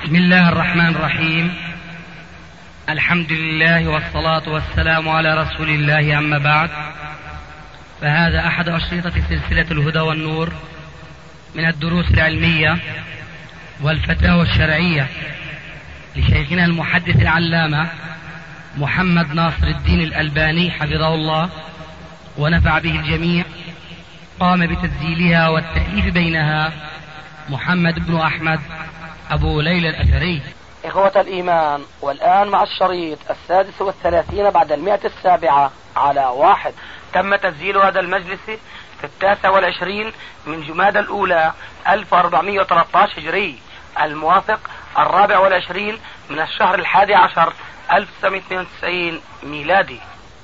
بسم الله الرحمن الرحيم. الحمد لله والصلاة والسلام على رسول الله، أما بعد، فهذا أحد أشرطة سلسلة الهدى والنور من الدروس العلمية والفتاوى الشرعية لشيخنا المحدث العلامة محمد ناصر الدين الألباني حفظه الله ونفع به الجميع. قام بتسجيلها والتأليف بينها محمد بن أحمد أبو ليلى الأثري. إخوة الإيمان، والآن مع الشريط 36 بعد 107 على 1. تم تسجيل هذا المجلس في 29 من جمادى الأولى 1413 هجري، الموافق 24 من الشهر 11 1992 ميلادي.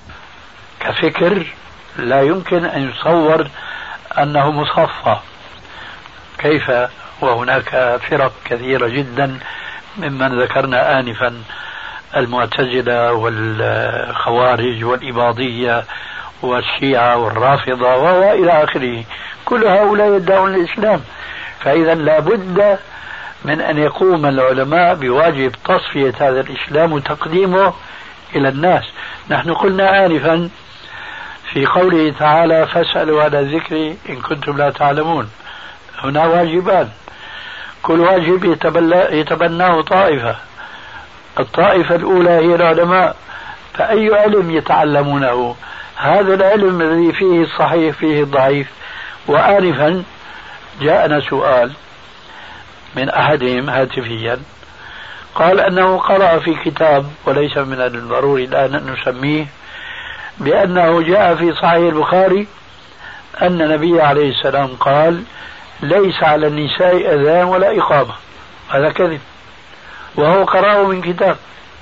كفكر لا يمكن أن يصور أنه مصفى، كيف وهناك فرق كثيرة جدا ممن ذكرنا آنفا، المعتزلة والخوارج والإباضية والشيعة والرافضة وإلى آخره، كل هؤلاء يدعون الإسلام. فإذا لا بد من أن يقوم العلماء بواجب تصفية هذا الإسلام وتقديمه إلى الناس. نحن قلنا آنفا في قوله تعالى فاسألوا على الذكر إن كنتم لا تعلمون، هنا واجبان، كل واجب يتبناه طائفة. الطائفة الأولى هي العلماء، فأي علم يتعلمونه؟ هذا العلم الذي فيه الصحيح فيه الضعيف. وآنفا جاءنا سؤال من أحدهم هاتفيا، قال أنه قرأ في كتاب، وليس من الضروري الآن أن نسميه، بأنه جاء في صحيح البخاري أن النبي عليه السلام قال ليس على النساء أذان ولا إقامة. هذا كذب، وهو قرأه من كتاب.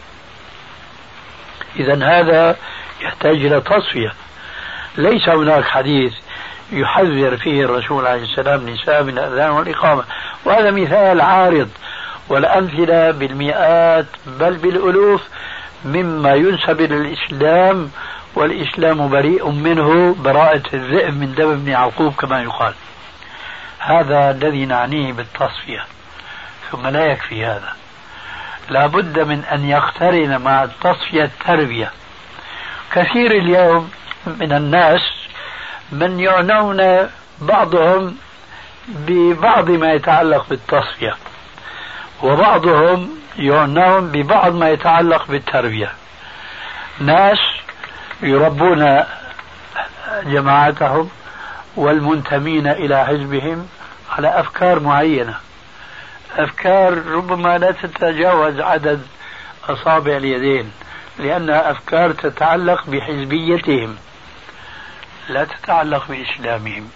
إذن هذا يحتاج إلى تصفية. ليس هناك حديث يحذر فيه الرسول عليه السلام النساء من الأذان والإقامة، وهذا مثال عارض، والأمثلة بالمئات بل بالألوف مما ينسب للإسلام، والإسلام بريء منه براءة الذئب من دم ابن يعقوب كما يقال. هذا الذي نعنيه بالتصفية. ثم لا يكفي هذا، لا بد من أن يقترن مع التصفية التربية. كثير اليوم من الناس من يعنون بعضهم ببعض ما يتعلق بالتصفية، وبعضهم يعنون ببعض ما يتعلق بالتربية. ناس يربون جماعتهم والمنتمين إلى حزبهم على أفكار معينة، أفكار ربما لا تتجاوز عدد أصابع اليدين، لأنها أفكار تتعلق بحزبيتهم لا تتعلق بإسلامهم،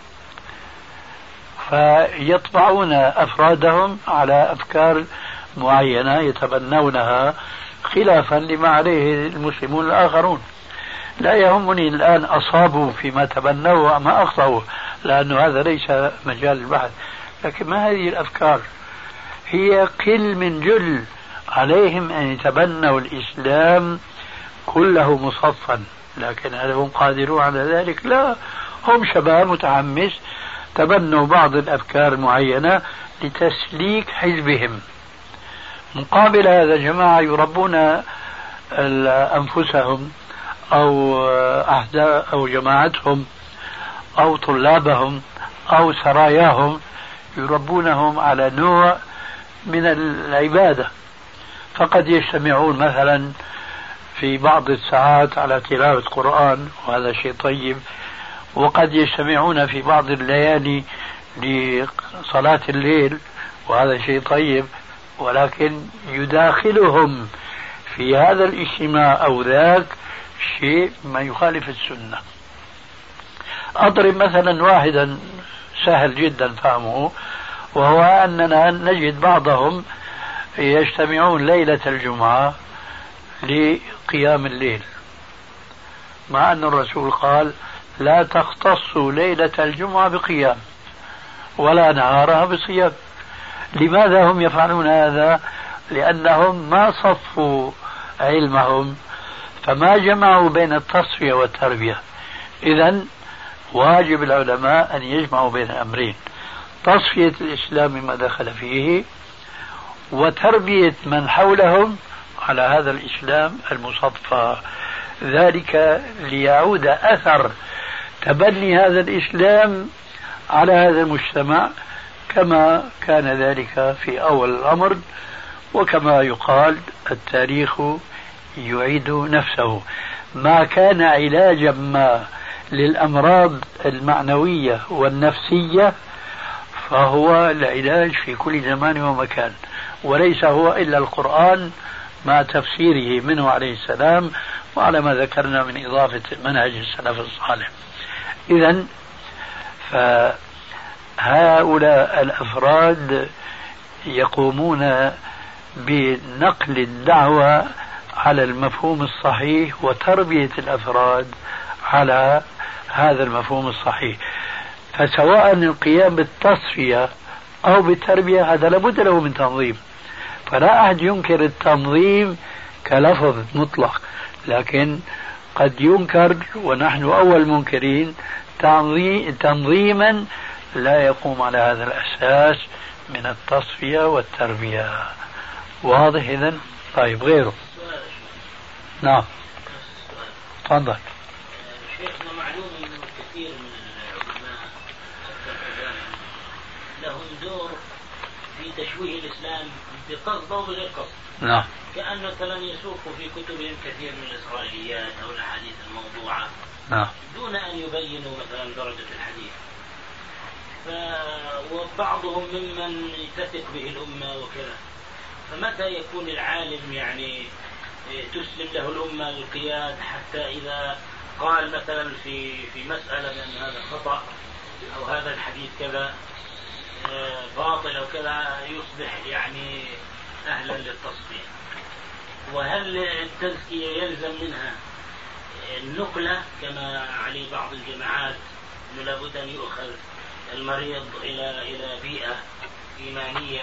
فيطبعون أفرادهم على أفكار معينة يتبنونها خلافا لما عليه المسلمون الآخرون. لا يهمني الآن أصابوا فيما تبنوا أما أخطأوا، لأن هذا ليس مجال البحث، لكن ما هذه الأفكار؟ هي قل من جل عليهم أن يتبنوا الإسلام كله مصفا، لكن هل هم قادرون على ذلك؟ لا، هم شباب متحمس تبنوا بعض الأفكار المعينة لتسليك حزبهم. مقابل هذا جماعة يربون أنفسهم أو أحزاب أو جماعتهم أو طلابهم أو سراياهم، يربونهم على نوع من العبادة، فقد يجتمعون مثلا في بعض الساعات على تلاوة قرآن وهذا شيء طيب، وقد يجتمعون في بعض الليالي لصلاة الليل وهذا شيء طيب، ولكن يداخلهم في هذا الاجتماع أو ذاك شيء ما يخالف السنة. أضرب مثلا واحدا سهل جدا فهمه، وهو أننا نجد بعضهم يجتمعون ليلة الجمعة لقيام الليل، مع أن الرسول قال لا تختصوا ليلة الجمعة بقيام ولا نهارها بصيام. لماذا هم يفعلون هذا؟ لأنهم ما صفوا علمهم، فما جمعوا بين التصفية والتربية. إذن واجب العلماء أن يجمعوا بين الأمرين، تصفية الإسلام ما دخل فيه، وتربية من حولهم على هذا الإسلام المصفى، ذلك ليعود أثر تبني هذا الإسلام على هذا المجتمع كما كان ذلك في أول الأمر، وكما يقال التاريخ يعيد نفسه. ما كان علاجا ما للأمراض المعنوية والنفسية فهو العلاج في كل زمان ومكان، وليس هو إلا القرآن مع تفسيره منه عليه السلام، وعلى ما ذكرنا من إضافة منهج السلف الصالح. إذن فهؤلاء الأفراد يقومون بنقل الدعوة على المفهوم الصحيح وتربية الأفراد على هذا المفهوم الصحيح. فسواء القيام بالتصفية أو بالتربية هذا لابد له من تنظيم، فلا أحد ينكر التنظيم كلفظ مطلق، لكن قد ينكر ونحن أول منكرين تنظيما لا يقوم على هذا الأساس من التصفية والتربية. واضح إذن؟ طيب غيره. نعم تفضل. شيخنا معلوم أن كثير من العلماء لهم دور في تشويه الإسلام بقصد أو بغير قصد. نعم. كأن مثلا يسوقوا في كتبهم كثير من الإسرائيليات أو الأحاديث الموضوعة. نعم. دون أن يبينوا مثلا درجة الحديث. وبعضهم ممن تثق به الأمة وكذا. فمتى يكون العالم يعني تسلم له الأمة القياد حتى إذا قال مثلا في مسألة بأن هذا خطأ أو هذا الحديث كذا باطل أو كذا يصبح يعني أهلا للتصفية؟ وهل التزكية يلزم منها النقلة كما عليه بعض الجماعات أنه لابد أن يؤخذ المريض إلى بيئة إيمانية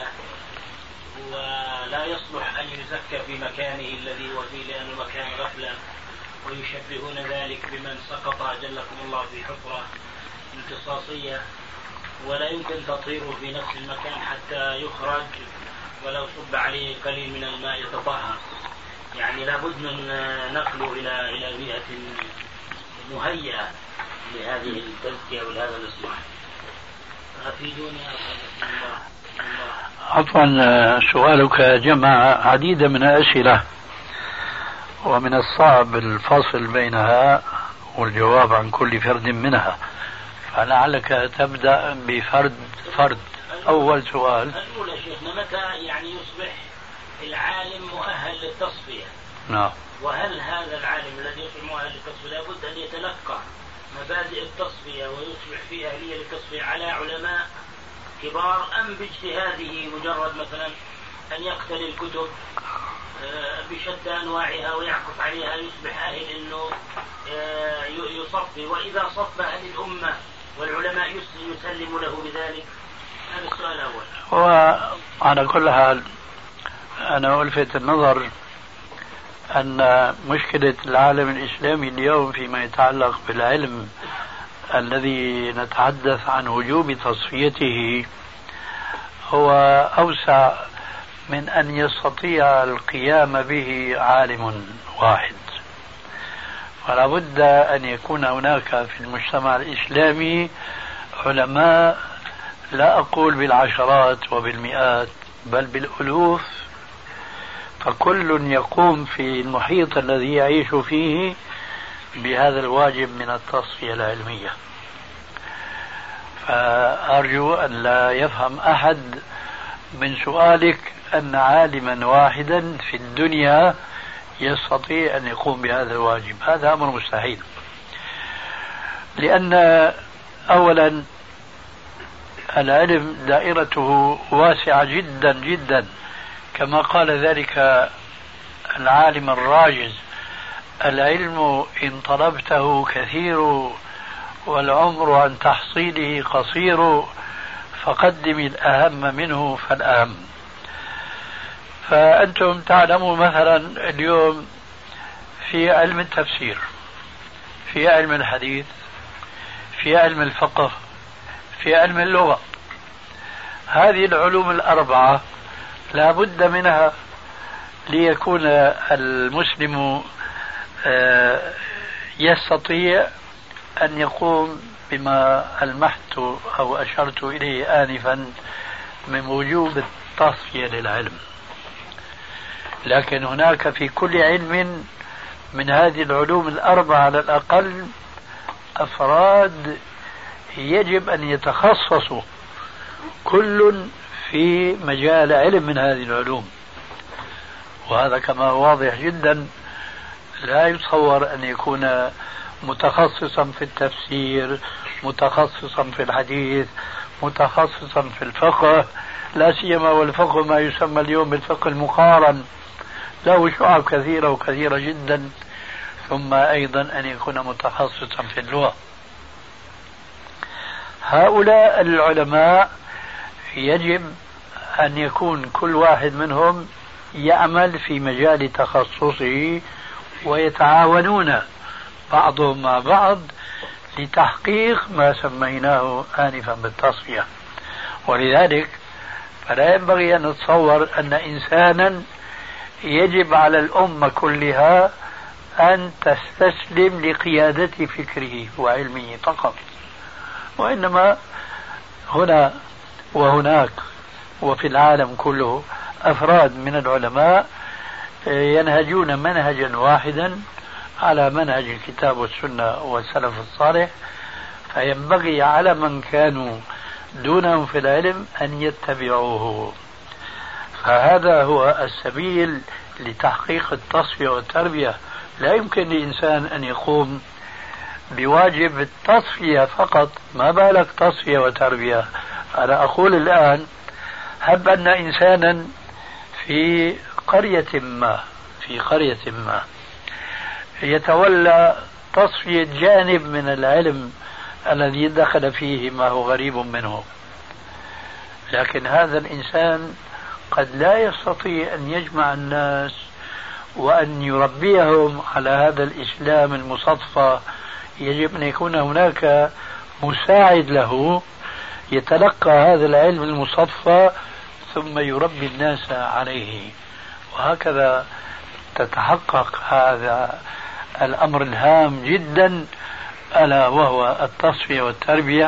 ولا يصلح أن يزكى في مكانه الذي هو فيه لأنه مكان غفلة، ويشبهون ذلك بمن سقط أجلكم الله في حفرة امتصاصية ولا يمكن تطهيره في نفس المكان حتى يخرج ولو صب عليه قليل من الماء يتطهر. يعني لابد من نقله إلى بيئة مهيئة لهذه التزكية ولهذا الإصلاح. أفيدوني الله. عفوا، سؤالك جمع عديد من الأسئلة ومن الصعب الفصل بينها والجواب عن كل فرد منها، فلعلك تبدأ فرد. أول سؤال. الأولى شيخنا، متى يعني يصبح العالم مؤهل للتصفية؟ نعم. وهل هذا العالم الذي يصبح مؤهل للتصفية لابد أن يتلقى مبادئ التصفية ويصبح في أهلية للتصفية على علماء كبار، أم باجتهاده مجرد مثلا أن يقتني الكتب بشتى أنواعها ويعكف عليها يصبح أهل أنه يصفي، وإذا صف أهل الأمة والعلماء يسلم له بذلك؟ هذا السؤال الأول. وعلى كل حال أنا ألفت النظر أن مشكلة العالم الإسلامي اليوم فيما يتعلق بالعلم الذي نتحدث عن وجوب تصفيته هو أوسع من أن يستطيع القيام به عالم واحد، ولا بد أن يكون هناك في المجتمع الإسلامي علماء، لا أقول بالعشرات وبالمئات بل بالألوف، فكل يقوم في المحيط الذي يعيش فيه بهذا الواجب من التصفية العلمية. فأرجو أن لا يفهم أحد من سؤالك أن عالما واحدا في الدنيا يستطيع أن يقوم بهذا الواجب، هذا أمر مستحيل. لأن أولا العلم دائرته واسعة جدا جدا، كما قال ذلك العالم الراجز: العلم إن طلبته كثير والعمر عن تحصيله قصير، فقدم الأهم منه فالأهم. فأنتم تعلموا مثلا اليوم في علم التفسير، في علم الحديث، في علم الفقه، في علم اللغة، هذه العلوم الأربعة لا بد منها ليكون المسلم يستطيع أن يقوم بما ألمحت أو أشرت إليه آنفا من وجوب التصفية للعلم. لكن هناك في كل علم من هذه العلوم الأربعة على الأقل أفراد يجب أن يتخصصوا كل في مجال علم من هذه العلوم، وهذا كما واضح جدا لا يتصور أن يكون متخصصا في التفسير، متخصصا في الحديث، متخصصا في الفقه، لا سيما والفقه ما يسمى اليوم بالفقه المقارن له شعب كثيرة وكثيرة جدا، ثم أيضا أن يكون متخصصا في اللغة. هؤلاء العلماء يجب أن يكون كل واحد منهم يعمل في مجال تخصصه ويتعاونون بعضهم مع بعض لتحقيق ما سميناه آنفا بالتصفية. ولذلك فلا ينبغي أن نتصور أن إنسانا يجب على الأمة كلها أن تستسلم لقيادة فكره وعلمه فقط، وإنما هنا وهناك وفي العالم كله أفراد من العلماء ينهجون منهجا واحدا على منهج الكتاب والسنة والسلف الصالح، فينبغي على من كانوا دونهم في العلم أن يتبعوه. فهذا هو السبيل لتحقيق التصفية والتربية. لا يمكن لإنسان أن يقوم بواجب التصفية فقط، ما بالك تصفية وتربية. أنا أقول الآن هب أن إنسانا في قرية ما يتولى تصفية جانب من العلم الذي دخل فيه ما هو غريب منه، لكن هذا الإنسان قد لا يستطيع أن يجمع الناس وأن يربيهم على هذا الإسلام المصفى. يجب أن يكون هناك مساعد له يتلقى هذا العلم المصفى ثم يربي الناس عليه، وهكذا تتحقق هذا الأمر الهام جدا، ألا وهو التصفية والتربية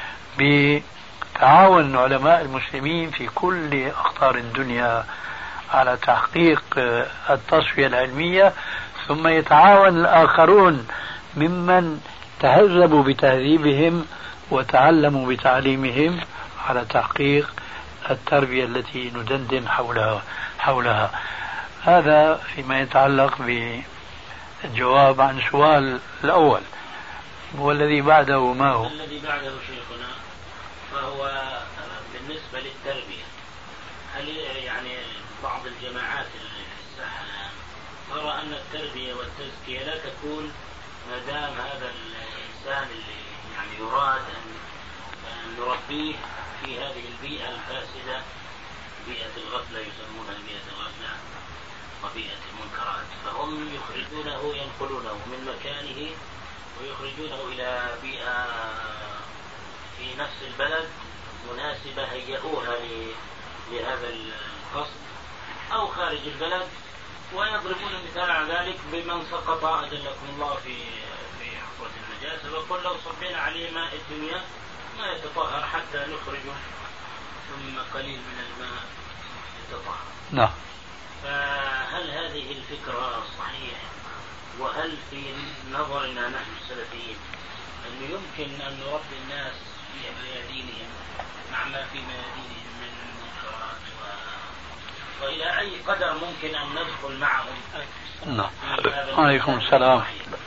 بتعاون علماء المسلمين في كل أقطار الدنيا على تحقيق التصفية العلمية، ثم يتعاون الآخرون ممن تهذبوا بتهذيبهم وتعلموا بتعليمهم على تحقيق التربية التي ندندن حولها. هذا فيما يتعلق بالجواب عن سؤال الأول. والذي بعده ما هو؟ الذي بعده شيخنا فهو بالنسبة للتربية، هل يعني بعض الجماعات اللي في الساحة الآن ترى أن التربية والتزكية لا تكون ما دام هذا الإنسان اللي يعني يراد أن نربيه في هذه البيئة الفاسدة، بيئة الغفلة يسمونها بيئة الغفلة وبيئة المنكرات، فهم يخرجونه ينقلونه من مكانه ويخرجونه إلى بيئة في نفس البلد مناسبة هيئوها لهذا القصد، أو خارج البلد، ويضربون المثال على ذلك بمن سقط أجلكم الله في حفرة النجاسة، وقل لو صبينا عليه ماء الدنيا ما يتطهر حتى نخرجه ثم قليل من الماء يتطهر. نعم. فهل هذه الفكرة صحيح؟ وهل في نظرنا نحن السلفيين أنه يمكن أن نربي الناس في ميادينهم مع ما في ميادينهم من المنكرات وإلى أي قدر ممكن أن ندخل معهم؟ نعم. عليكم السلام.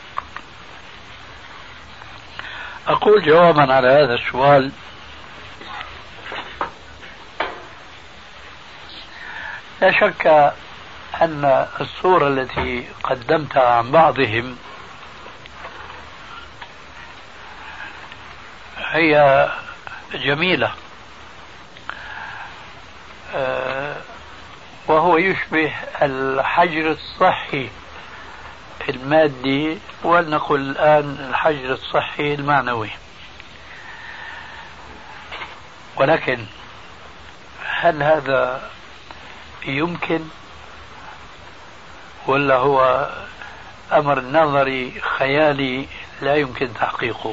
أقول جوابا على هذا السؤال، لا شك أن الصورة التي قدمتها عن بعضهم هي جميلة، وهو يشبه الحجر الصحي المادي، ولنقل الآن الحجر الصحي المعنوي. ولكن هل هذا يمكن ولا هو أمر نظري خيالي لا يمكن تحقيقه؟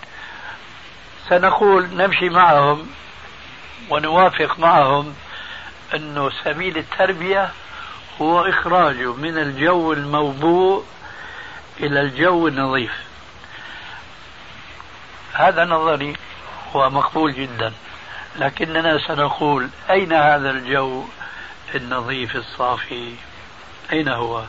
سنقول نمشي معهم ونوافق معهم أنه سبيل التربية هو إخراجه من الجو الموبوء إلى الجو النظيف. هذا نظري ومقبول جدا، لكننا سنقول أين هذا الجو النظيف الصافي؟ أين هو؟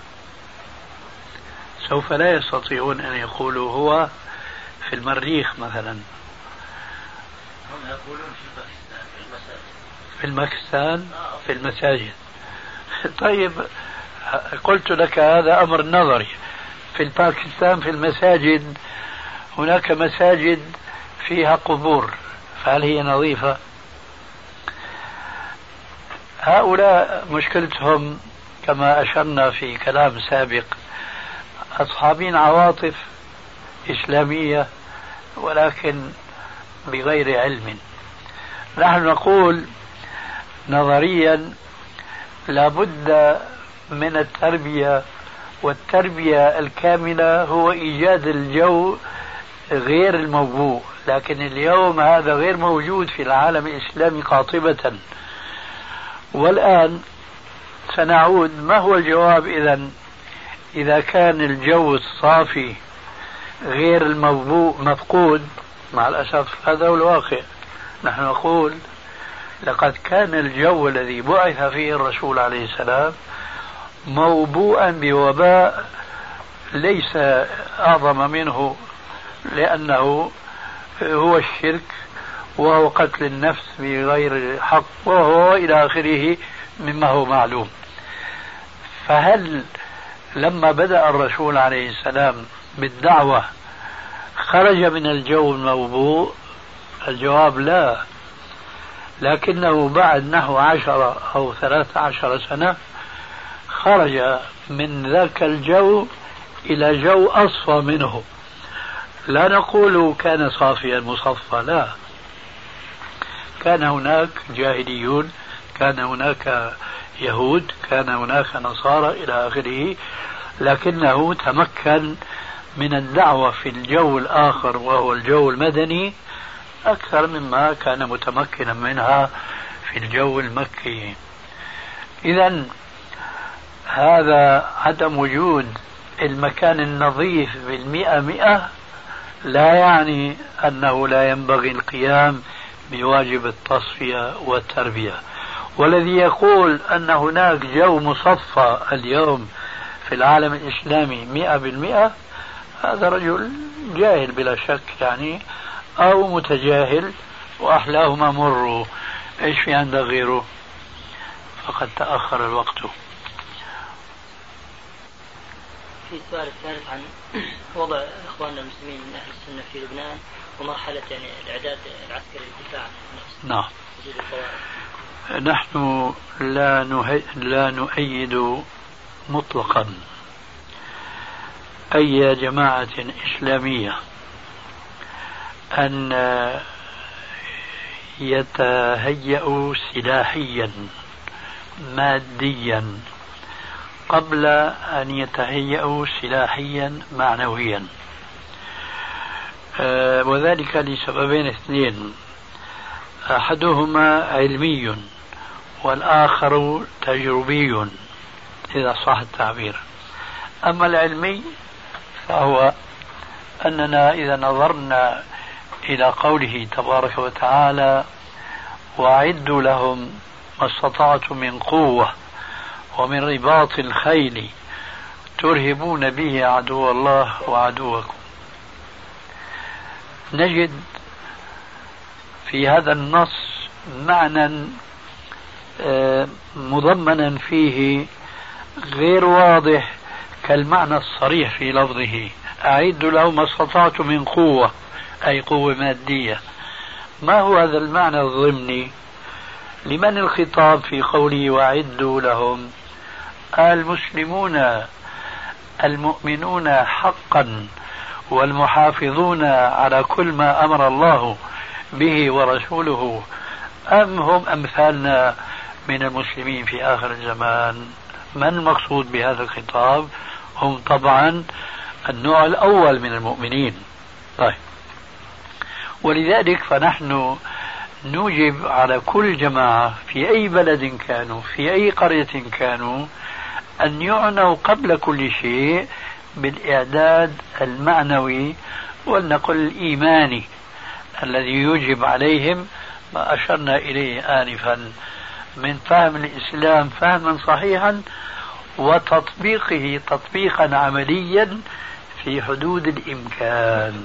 سوف لا يستطيعون أن يقولوا هو في المريخ مثلا. هم يقولون في المكستان في المساجد. طيب قلت لك هذا أمر نظري. في باكستان في المساجد هناك مساجد فيها قبور، فهل هي نظيفة؟ هؤلاء مشكلتهم كما أشرنا في كلام سابق أصحابين عواطف إسلامية ولكن بغير علم. نحن نقول نظريا لابد من التربية، والتربية الكاملة هو إيجاد الجو غير الموبوء، لكن اليوم هذا غير موجود في العالم الإسلامي قاطبة. والآن سنعود، ما هو الجواب إذا كان الجو الصافي غير الموبوء مفقود؟ مع الأسف هذا هو الواقع. نحن نقول لقد كان الجو الذي بعث فيه الرسول عليه السلام موبوءا بوباء ليس أعظم منه، لأنه هو الشرك وهو قتل النفس بغير حق وهو إلى آخره مما هو معلوم. فهل لما بدأ الرسول عليه السلام بالدعوة خرج من الجو الموبوء؟ الجواب لا، لكنه بعد نحو 10 أو 13 سنة خرج من ذاك الجو إلى جو أصفى منه. لا نقول كان صافيا مصفى، لا، كان هناك جاهليون، كان هناك يهود، كان هناك نصارى إلى آخره، لكنه تمكن من الدعوة في الجو الآخر وهو الجو المدني أكثر مما كان متمكنا منها في الجو المكي. إذن هذا عدم وجود المكان النظيف 100% لا يعني أنه لا ينبغي القيام بواجب التصفية والتربية. والذي يقول أن هناك جو مصفى اليوم في العالم الإسلامي 100%، هذا رجل جاهل بلا شك يعني، أو متجاهل وأحلاهما مروا. إيش في عندك غيره؟ فقد تأخر الوقت. في السؤال الثالث عن وضع إخواننا المسلمين من أهل السنة في لبنان ومرحلة يعني الإعداد العسكري للدفاع عن النفس. نعم. نحن لا نؤيد مطلقا أي جماعة إسلامية أن يتهيأوا سلاحيا ماديا قبل أن يتهيأوا سلاحيا معنويا، وذلك لسببين اثنين: أحدهما علمي والآخر تجربي إذا صح التعبير. أما العلمي فهو أننا إذا نظرنا إلى قوله تبارك وتعالى: وأعدوا لهم ما استطعتم من قوة ومن رباط الخيل ترهبون به عدو الله وعدوكم، نجد في هذا النص معنى مضمنا فيه غير واضح كالمعنى الصريح في لفظه: أعدوا لهم ما استطعتم من قوة، أي قوة مادية. ما هو هذا المعنى الضمني؟ لمن الخطاب في قوله وأعدوا لهم؟ المسلمون المؤمنون حقا والمحافظون على كل ما أمر الله به ورسوله، أم هم أمثالنا من المسلمين في آخر الزمان. من المقصود بهذا الخطاب؟ هم طبعا النوع الأول من المؤمنين. طيب، ولذلك فنحن نوجب على كل جماعة في أي بلد كانوا، في أي قرية كانوا، أن يعنوا قبل كل شيء بالإعداد المعنوي ولنقل الإيماني الذي يوجب عليهم ما أشرنا إليه آنفا من فهم الإسلام فهما صحيحا وتطبيقه تطبيقا عمليا في حدود الإمكان.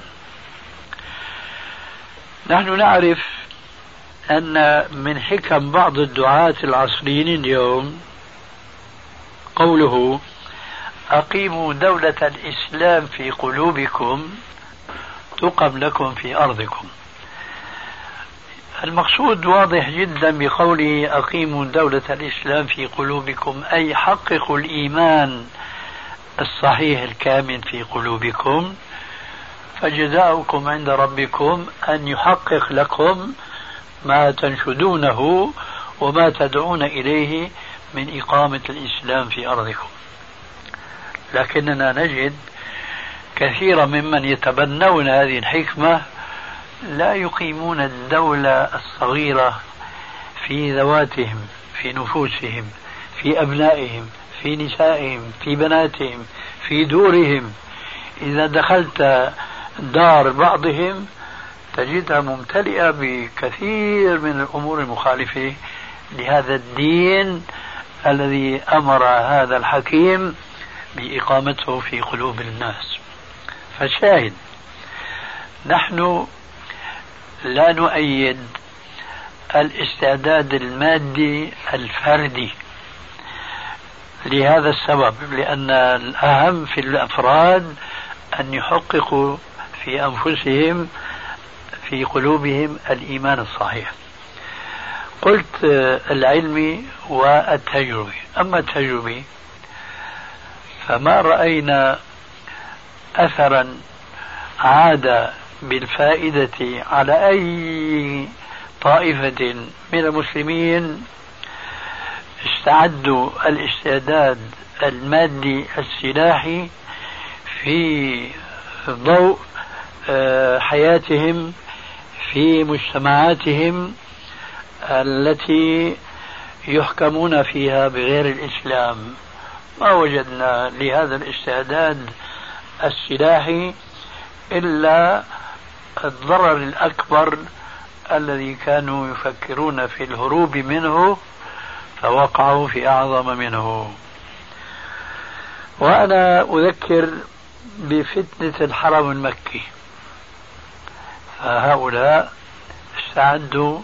نحن نعرف أن من حكم بعض الدعاة العصريين اليوم قوله أقيموا دولة الإسلام في قلوبكم تقم لكم في أرضكم. المقصود واضح جدا بقوله أقيموا دولة الإسلام في قلوبكم، أي حققوا الإيمان الصحيح الكامل في قلوبكم، فجزاؤكم عند ربكم أن يحقق لكم ما تنشدونه وما تدعون إليه من إقامة الإسلام في أرضكم. لكننا نجد كثيرا ممن يتبنون هذه الحكمة لا يقيمون الدولة الصغيرة في ذواتهم، في نفوسهم، في أبنائهم، في نسائهم، في بناتهم، في دورهم. إذا دخلت دار بعضهم تجدها ممتلئة بكثير من الأمور المخالفة لهذا الدين الذي أمر هذا الحكيم بإقامته في قلوب الناس. فشاهد، نحن لا نؤيد الاستعداد المادي الفردي لهذا السبب، لأن الأهم في الأفراد أن يحققوا في أنفسهم في قلوبهم الإيمان الصحيح. قلت العلمي والتجربي. أما التجربي فما رأينا أثرا عاد بالفائدة على أي طائفة من المسلمين استعدوا الاستعداد المادي السلاحي في ضوء حياتهم في مجتمعاتهم التي يحكمون فيها بغير الإسلام. ما وجدنا لهذا الاستعداد السلاحي إلا الضرر الأكبر الذي كانوا يفكرون في الهروب منه فوقعوا في أعظم منه. وأنا أذكر بفتنة الحرم المكي، فهؤلاء استعدوا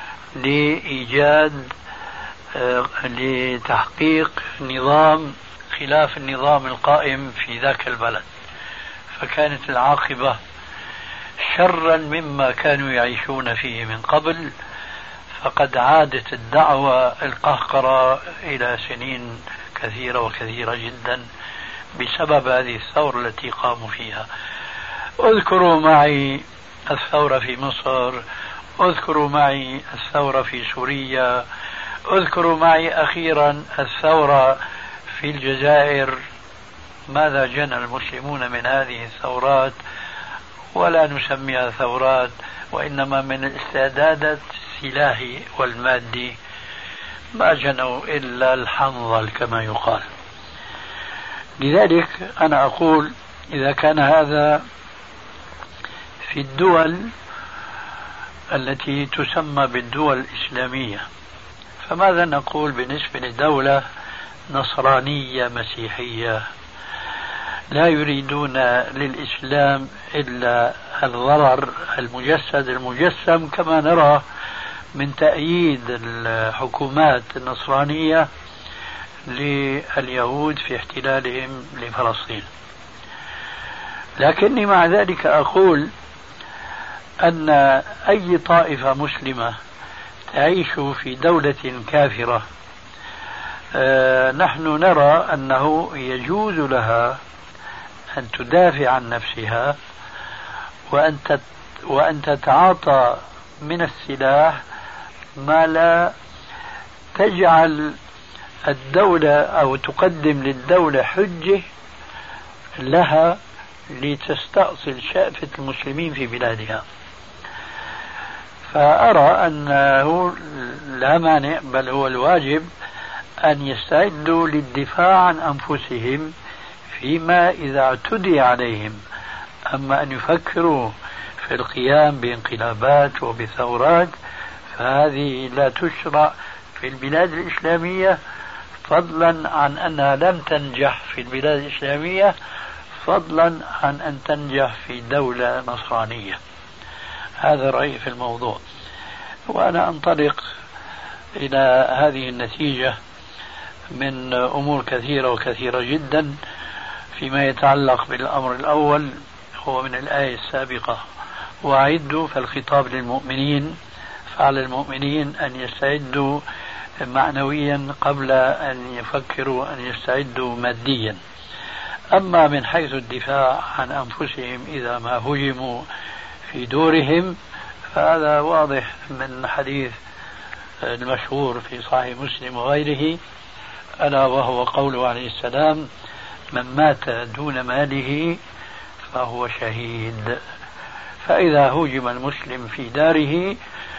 لتحقيق نظام خلاف النظام القائم في ذاك البلد، فكانت العاقبة شرا مما كانوا يعيشون فيه من قبل. فقد عادت الدعوة القهقرة إلى سنين كثيرة وكثيرة جدا بسبب هذه الثورة التي قاموا فيها. اذكروا معي الثورة في مصر، اذكروا معي الثورة في سوريا، اذكروا معي أخيرا الثورة في الجزائر. ماذا جنى المسلمون من هذه الثورات؟ ولا نسميها ثورات، وإنما من الاستعدادات السلاحي والمادي ما جنوا إلا الحنظل كما يقال. لذلك أنا أقول إذا كان هذا في الدول التي تسمى بالدول الإسلامية، فماذا نقول بالنسبة لدولة نصرانية مسيحية لا يريدون للإسلام إلا الضرر المجسد المجسم كما نرى من تأييد الحكومات النصرانية لليهود في احتلالهم لفلسطين. لكني مع ذلك أقول أن أي طائفة مسلمة تعيش في دولة كافرة نحن نرى أنه يجوز لها أن تدافع عن نفسها وأن تتعاطى من السلاح ما لا تجعل الدولة أو تقدم للدولة حجة لها لتستأصل شأفة المسلمين في بلادها. فأرى أنه لا مانع، بل هو الواجب أن يستعدوا للدفاع عن أنفسهم فيما إذا اعتدي عليهم. أما أن يفكروا في القيام بانقلابات وبثورات فهذه لا تشرع في البلاد الإسلامية، فضلا عن أنها لم تنجح في البلاد الإسلامية، فضلا عن أن تنجح في دولة نصرانية. هذا رأيي في الموضوع، وأنا أنطلق إلى هذه النتيجة من أمور كثيرة وكثيرة جدا. فيما يتعلق بالأمر الأول هو من الآية السابقة: وأعدوا، فالخطاب للمؤمنين، فعلى المؤمنين أن يستعدوا معنويا قبل أن يفكروا أن يستعدوا ماديا. أما من حيث الدفاع عن أنفسهم إذا ما هجموا في دورهم فهذا واضح من حديث المشهور في صحيح مسلم وغيره، ألا وهو قوله عليه السلام: من مات دون ماله فهو شهيد. فإذا هجم المسلم في داره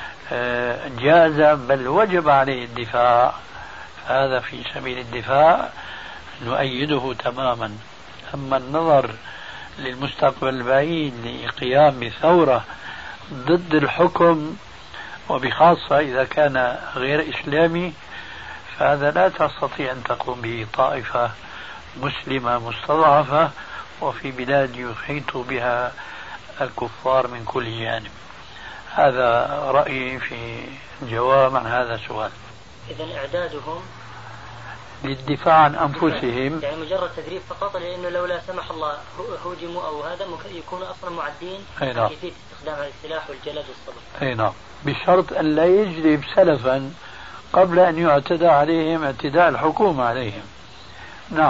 جاز بل وجب عليه الدفاع، هذا في سبيل الدفاع نؤيده تماما. أما النظر للمستقبل البعيد لقيام بثورة ضد الحكم، وبخاصة إذا كان غير إسلامي، فهذا لا تستطيع أن تقوم به طائفة مسلمة مستضعفة وفي بلاد يحيط بها الكفار من كل جانب. هذا رأيي في جواب عن هذا السؤال. إذن إعدادهم للدفاع عن أنفسهم يعني مجرد تدريب فقط، لأنه لو لا سمح الله هجموا أو هذا ممكن يكونوا أصلا معدين عن كيفية استخدام السلاح والجلد والصبر. أي نعم، بشرط أن لا يجرب سلفا قبل أن يعتدى عليهم اعتداء الحكومة عليهم. نعم.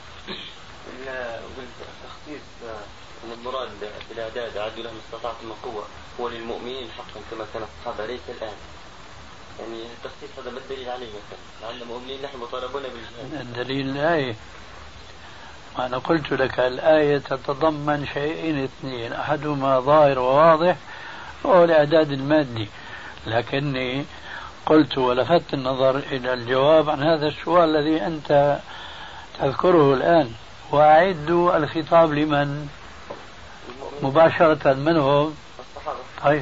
تخصيص من المراد في الإعداد أعدوا لهم استطاعتم من قوة هو للمؤمنين حقا كما كان الصحابة ليس الآن. يعني التخصيص هذا ما الدليل عليه مثلا؟ لأن المؤمنين نحن مطالبون بالجهاد. الدليل الآية، وأنا قلت لك الآية تتضمن شيئين اثنين: أحدهما ظاهر وواضح وهو الإعداد المادي، لكني قلت ولفت النظر إلى الجواب عن هذا السؤال الذي أنت تذكره الآن: وأعدوا، الخطاب لمن مباشرة؟ من هم؟ الصحابة. طيب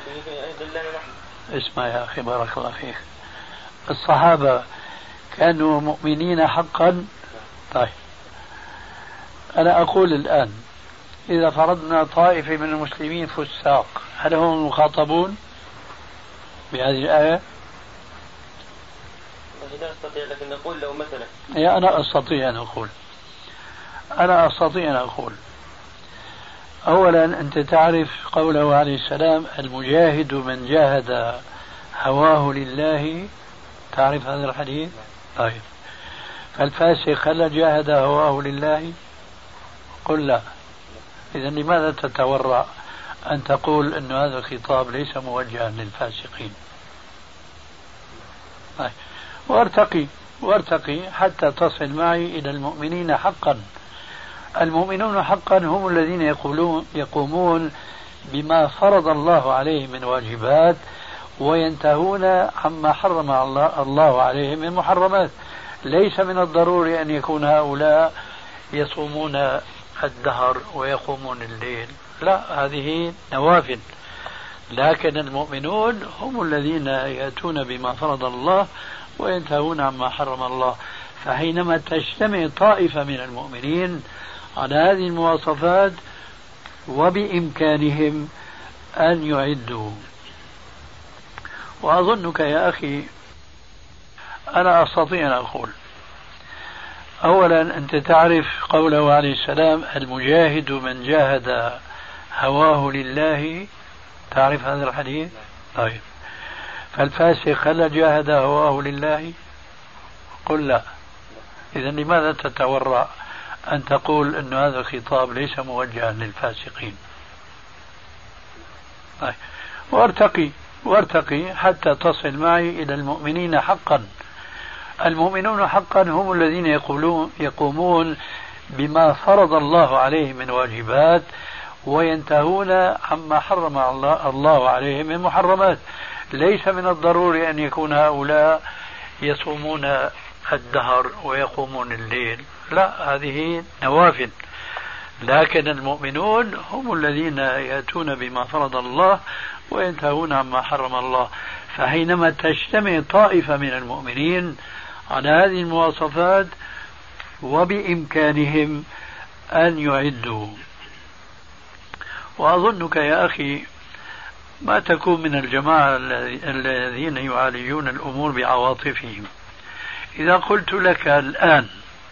اسمع يا أخي بارك الله فيك، الصحابة كانوا مؤمنين حقا؟ طيب أنا أقول الآن إذا فرضنا طائفة من المسلمين فساق، هل هم المخاطبون بهذه الآية؟ لا أستطيع، لكن نقول لو مثلا أنا أستطيع أن أقول أولا أنت تعرف قوله عليه السلام: المجاهد من جاهد هواه لله، تعرف هذا الحديث؟ طيب فالفاسق هل جاهد هواه لله؟ قل لا. إذا لماذا تتورع أن تقول أن هذا الخطاب ليس موجها للفاسقين؟ طيب وارتقي حتى تصل معي إلى المؤمنين حقا. المؤمنون حقا هم الذين يقومون بما فرض الله عليهم من واجبات وينتهون عما حرم الله عليهم من محرمات. ليس من الضروري أن يكون هؤلاء يصومون الدهر ويقومون الليل، لا، هذه نوافل. لكن المؤمنون هم الذين يأتون بما فرض الله وينتهون عما حرم الله. فحينما تجتمع طائفة من المؤمنين على هذه المواصفات وبإمكانهم أن يعدوا. وأظنك يا أخي أنا أستطيع أن أقول أولا أنت تعرف قوله عليه السلام: المجاهد من جاهد هواه لله، تعرف هذا الحديث؟ طيب فالفاسق هل جاهد هواه لله؟ قل لا. إذا لماذا تتورع أن تقول أن هذا الخطاب ليس موجها للفاسقين؟ طيب وارتقي حتى تصل معي إلى المؤمنين حقا. المؤمنون حقا هم الذين يقومون بما فرض الله عليهم من واجبات وينتهون عما حرم الله عليهم من محرمات. ليس من الضروري أن يكون هؤلاء يصومون الدهر ويقومون الليل، لا، هذه نوافل. لكن المؤمنون هم الذين يأتون بما فرض الله وينتهون عما حرم الله. فحينما تجتمع طائفة من المؤمنين على هذه المواصفات وبإمكانهم أن يعدوا. وأظنك يا أخي ما تكون من الجماعة الذين يعالجون الأمور بعواطفهم. إذا قلت لك الآن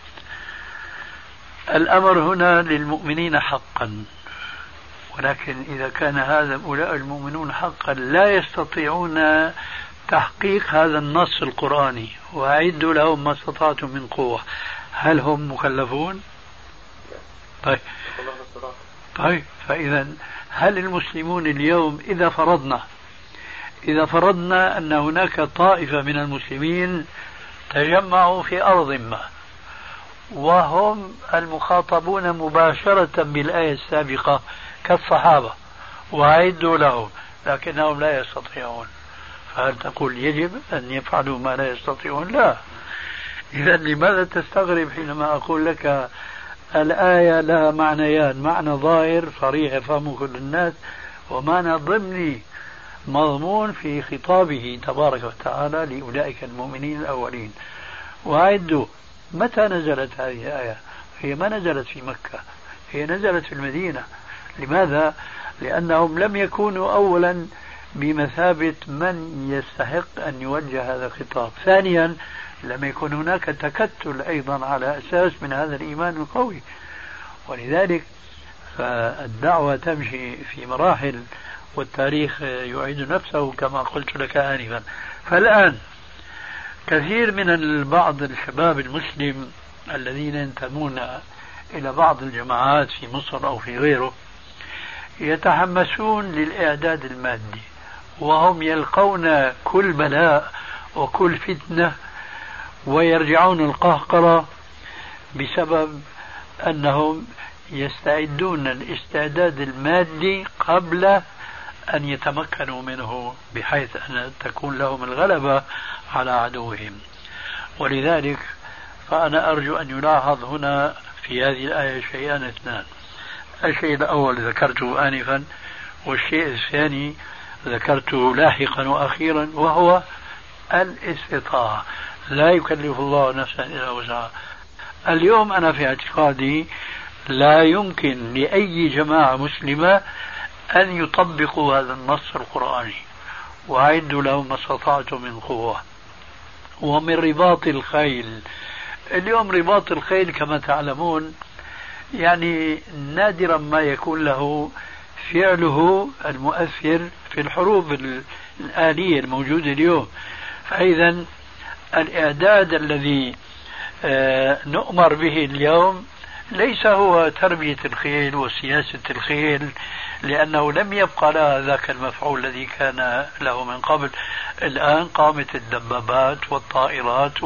الأمر هنا للمؤمنين حقا، ولكن إذا كان هؤلاء المؤمنون حقا لا يستطيعون تحقيق هذا النص القرآني وأعدوا لهم ما استطعتم من قوة، هل هم مكلفون؟ طيب فإذا هل المسلمون اليوم إذا فرضنا أن هناك طائفة من المسلمين تجمعوا في أرض ما وهم المخاطبون مباشرة بالآية السابقة كالصحابة وأعدوا لهم، لكنهم لا يستطيعون، فهل تقول يجب أن يفعلوا ما لا يستطيعون؟ لا. إذا لماذا تستغرب حينما أقول لك الآية لها معنيان، معنى ظاهر صريح يفهمه كل الناس، ومعنى ضمني مضمون في خطابه تبارك وتعالى لأولئك المؤمنين الأولين. وأعدوا، متى نزلت هذه الآية؟ هي ما نزلت في مكة، هي نزلت في المدينة. لماذا؟ لأنهم لم يكونوا أولا بمثابة من يستحق أن يوجه هذا الخطاب. ثانيا لم يكن هناك تكتل أيضا على أساس من هذا الإيمان القوي، ولذلك فالدعوة تمشي في مراحل والتاريخ يعيد نفسه كما قلت لك آنفا. فالآن كثير من بعض الشباب المسلم الذين ينتمون إلى بعض الجماعات في مصر أو في غيره يتحمسون للإعداد المادي، وهم يلقون كل بلاء وكل فتنة ويرجعون القهقرة بسبب أنهم يستعدون الاستعداد المادي قبل أن يتمكنوا منه بحيث أن تكون لهم الغلبة على عدوهم. ولذلك فأنا أرجو أن يلاحظ هنا في هذه الآية شيئان اثنان. الشيء الأول ذكرته آنفا، والشيء الثاني ذكرته لاحقا وأخيرا، وهو الاستطاعة. لا يكلف الله نفسا إلا وسعها. اليوم أنا في اعتقادي لا يمكن لأي جماعة مسلمة أن يطبقوا هذا النص القرآني وأعدوا لهم ما استطعتم من قوة. ومن رباط الخيل، اليوم رباط الخيل كما تعلمون يعني نادرا ما يكون له فعله المؤثر في الحروب الآلية الموجودة اليوم. فإذا الإعداد الذي نؤمر به اليوم ليس هو تربية الخيل وسياسة الخيل، لأنه لم يبقى لها ذاك المفعول الذي كان له من قبل. الآن قامت الدبابات والطائرات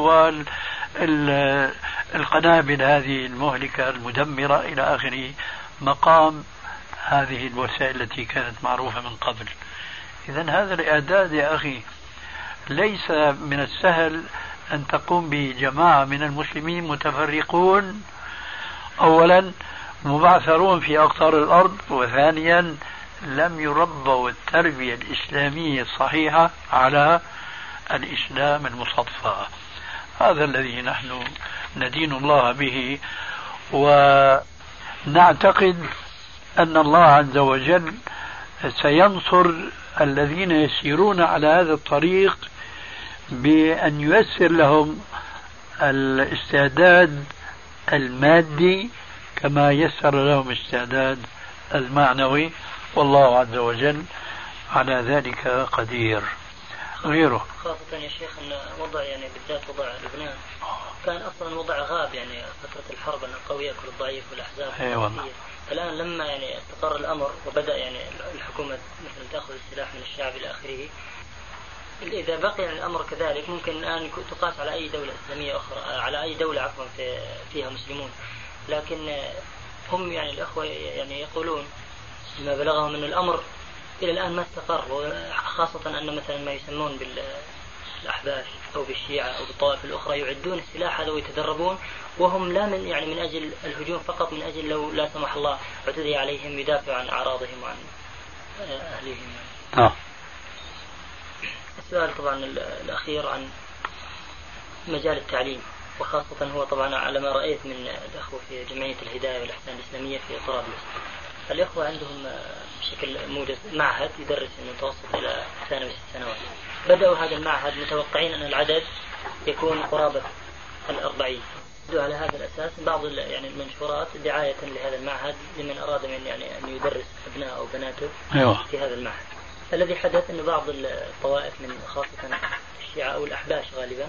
والقنابل هذه المهلكة المدمرة إلى آخره مقام هذه الوسائل التي كانت معروفة من قبل. إذن هذا الإعداد يا أخي ليس من السهل أن تقوم بجماعة من المسلمين متفرقون، أولا مبعثرون في أقطار الأرض، وثانيا لم يربوا التربية الإسلامية الصحيحة على الإسلام المصفى. هذا الذي نحن ندين الله به، ونعتقد أن الله عز وجل سينصر الذين يسيرون على هذا الطريق بأن ييسر لهم الاستعداد المادي كما يسر لهم الاستعداد المعنوي، والله عز وجل على ذلك قدير. غيره خاصة يا شيخ أن وضع يعني بالذات وضع لبنان كان أصلا وضع غاب يعني فترة الحرب أن القوي يأكل الضعيف والأحزاب. أيوة. الآن لما يعني استقر الأمر وبدأ يعني الحكومة مثلا تأخذ السلاح من الشعب إلى آخره، إذا بقي الأمر كذلك ممكن أن تقاس على أي دولة إسلامية أخرى، على أي دولة عفوا فيها مسلمون. لكن هم يعني الأخوة يعني يقولون ما بلغهم أن الأمر إلى الآن ما استقر، وخاصة أن مثلا ما يسمون بالأحباش أو بالشيعة أو بالطوائف الأخرى يعدون السلاح هذا ويتدربون، وهم لا من يعني من أجل الهجوم فقط، من أجل لو لا سمح الله اعتدي عليهم يدافع عن أعراضهم وعن أهلهم. السؤال طبعا الأخير عن مجال التعليم، وخاصة هو طبعا على ما رأيت من الأخوة في جمعية الهداية والإحسان الإسلامية في طرابلس، الإخوة عندهم بشكل موجز معهد يدرس المتوسط إلى ثانوي 6 سنوات. بدأوا هذا المعهد متوقعين أن العدد يكون قرابة 40. بدأوا على هذا الأساس بعض يعني المنشورات دعاية لهذا المعهد لمن أراد من يعني أن يدرس أبناء أو بناته في هذا المعهد. الذي حدث أن بعض الطوائف من خاصة الشيعة أو الأحباش غالبا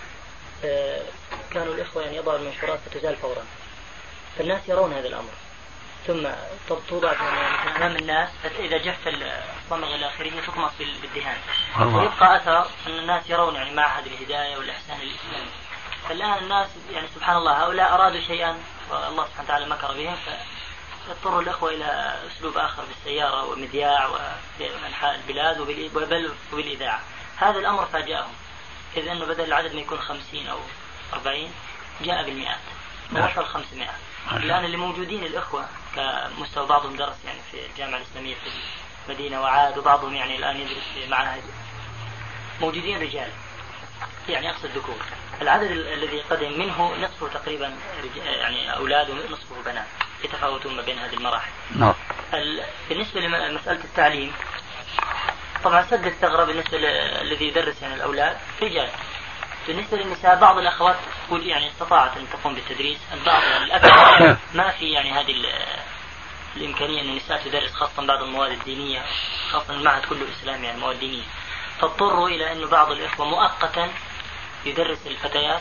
كانوا الإخوة يعني يضعوا المنشورات فتزال فورا، فالناس يرون هذا الأمر ثم توضع يعني أمام الناس، إذا جف الصمغ إلى آخره تطمس بالدهان ويبقى أثر أن الناس يرون يعني معهد الهداية والإحسان الإسلامي. فالآن الناس يعني سبحان الله هؤلاء أرادوا شيئا والله سبحانه وتعالى مكر بهم، فاضطروا الأخوة إلى أسلوب آخر بالسيارة ومذياع وفي أنحاء البلاد وبالإذاعة. هذا الأمر فاجأهم، إذ أنه بدل العدد ما يكون 50 أو 40 جاء بالمئات ووصل 500. الآن اللي موجودين الإخوة كمستوى بعضهم درس يعني في الجامعة الإسلامية في المدينة وعاد، وبعضهم يعني الآن يدرس في معهد، موجودين رجال يعني أقصد ذكور. العدد الذي قدم منه نصفه تقريبا يعني أولاد ونصفه بنات، يتفاوتون ما بين هذه المراحل. بالنسبة لمسألة التعليم طبعا سد الثغرة بالنسبة الذي يدرس يعني الأولاد رجال. بالنسبة للنساء بعض الأخوات يعني استطاعت أن تقوم بالتدريس، البعض يعني الأكثر ما في يعني هذه الإمكانية أن النساء تدرس، خاصة بعض المواد الدينية، خاصة المعهد كله إسلامي يعني مواد دينية، فاضطروا إلى أن بعض الإخوة مؤقتا يدرس الفتيات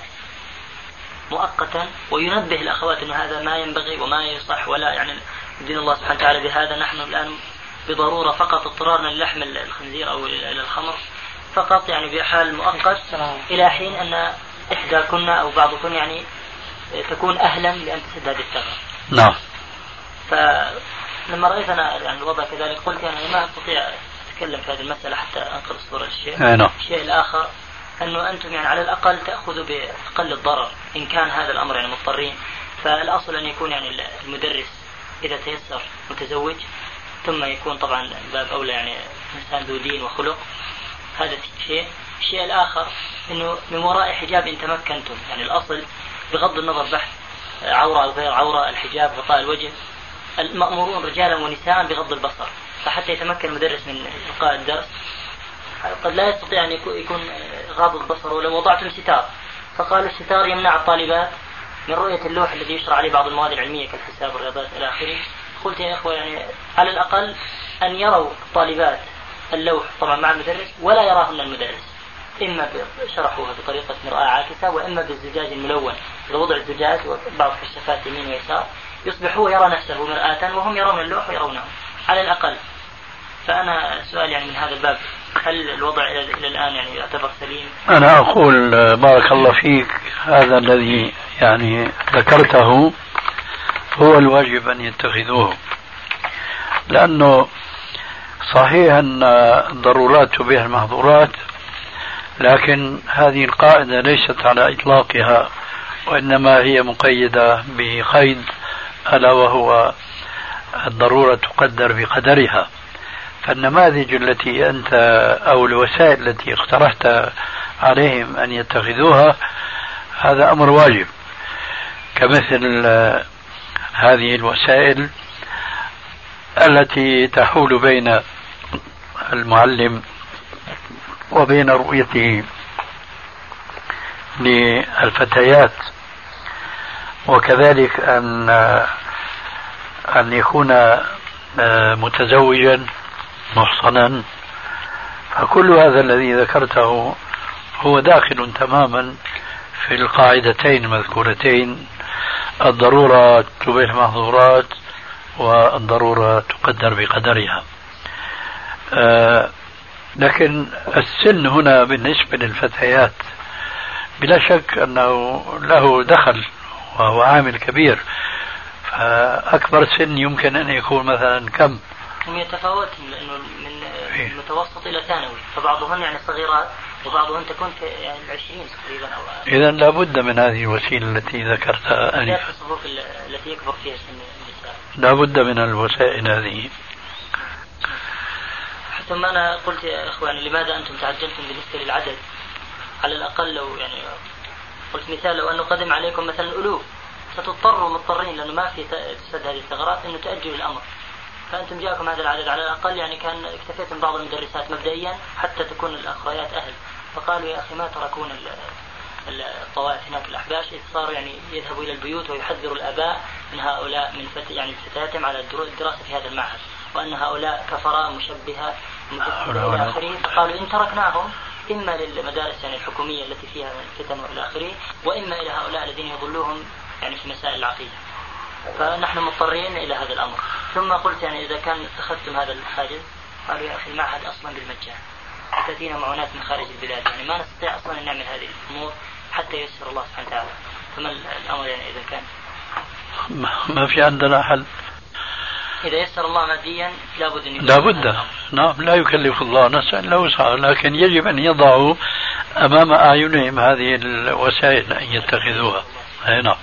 مؤقتا وينبه الأخوات أنه هذا ما ينبغي وما يصح ولا يعني دين الله سبحانه وتعالى بهذا. نحن الآن بضرورة فقط اضطرارنا للحم الخنزير أو إلى الخمر فقط يعني بحال مؤقت إلى حين أن إحدى كنا أو بعضكم يعني تكون أهلا لأن تسد هذه الثغرة. نعم. فلما رأيت أنا يعني الوضع كذلك قلت أنا ما أستطيع أتكلم في هذه المسألة حتى أنقل الصورة للشيء. الشيء الآخر أنه أنتم يعني على الأقل تأخذوا بأقل الضرر إن كان هذا الأمر يعني مضطرين. فالأصل أن يكون يعني المدرس إذا تيسر متزوج، ثم يكون طبعا باب أولى يعني إنسان ذو دين وخلق. هذا شيء. الشيء الآخر أنه من وراء حجاب إن تمكنتم، يعني الأصل بغض النظر بحث عورة أو غير عورة، الحجاب غطاء الوجه، المأمورون رجالا ونساء بغض البصر. فحتى يتمكن المدرس من إلقاء الدرس قد لا يستطيع أن يكون غاض البصر. ولو وضعتم ستار فقالوا الستار يمنع الطالبات من رؤية اللوح الذي يشرع عليه بعض المواد العلمية كالحساب والرياضات إلى آخره. قلت يا إخوة يعني على الأقل أن يروا الطالبات اللوح طبعا مع المدرس ولا يراهن المدرس، إما شرحوها بطريقة مرآة عاكسة وإما بالزجاج الملون بوضع الزجاج وبعض كشافات يمين ويسار، يصبح هو يرى نفسه مرآة وهم يرون اللوح ويرونه على الأقل. فأنا سؤال يعني من هذا الباب، هل الوضع إلى الآن يعني يعتبر سليم؟ أنا أقول بارك الله فيك، هذا الذي يعني ذكرته هو الواجب أن يتخذوه، لأنه صحيح أن الضرورات تبيح المحظورات، لكن هذه القاعدة ليست على إطلاقها، وإنما هي مقيدة بقيد ألا وهو الضرورة تقدر بقدرها. فالنماذج التي أنت أو الوسائل التي اقترحت عليهم أن يتخذوها هذا أمر واجب، كمثل هذه الوسائل التي تحول بين المعلم وبين رؤيته للفتيات، وكذلك أن يكون متزوجا محصنا. فكل هذا الذي ذكرته هو داخل تماما في القاعدتين المذكورتين، الضرورة تبيح المحظورات والضرورة تقدر بقدرها. لكن السن هنا بالنسبة للفتيات بلا شك أنه له دخل وهو عامل كبير. فأكبر سن يمكن أن يكون مثلا كم؟ هم يتفاوتون لأنه من المتوسط إلى ثانوي، فبعضهن يعني صغيرات وبعضهن تكون في يعني 20 تقريبا أو إذا لابد من هذه الوسيلة التي ذكرتها آنفا، الصفوف التي يكبر فيها سن النساء، لابد من الوسائل هذه. ثم أنا قلت يا إخواني لماذا أنتم تعجلتم بالنسبة للعدد؟ على الأقل لو يعني قلت مثال، لو أنه قدم عليكم مثلا ألوف ستضطروا مضطرين لأنه ما في تسد هذه الثغرات أنه تأجلوا الأمر، فأنتم جاءكم هذا العدد على الأقل يعني كان اكتفيتم بعض المدرسات مبدئيا حتى تكون الأخريات أهل. فقالوا يا أخي ما تركون الطوائف هناك الأحباش، إذ صاروا يعني يذهبوا إلى البيوت ويحذروا الآباء من هؤلاء من يعني فتياتهم على الدراسة في هذا المعهد، وأن هؤلاء كفراء مشبهة إلى آخره. فقالوا إن تركناهم إما للمدارس يعني الحكومية التي فيها الفتن وإلى آخره، وإما إلى هؤلاء الذين يضلوهم يعني في مسائل العقيدة، فنحن مضطرين إلى هذا الأمر. ثم قلت يعني إذا كان اتخذتم هذا الحاجز، قالوا يا أخي المعهد أصلا بالمجان، تأتينا معونات من خارج البلاد، يعني ما نستطيع أصلا أن نعمل هذه الأمور حتى ييسر الله سبحانه وتعالى. فما الأمر يعني إذا كان ما في عندنا حل؟ إذا يسر الله ماديا لابد أن لابد، نعم، لا يكلف الله نفسا إلا وسعها، لكن يجب أن يضعوا أمام أعينهم هذه الوسائل أن يتخذوها. أي نعم.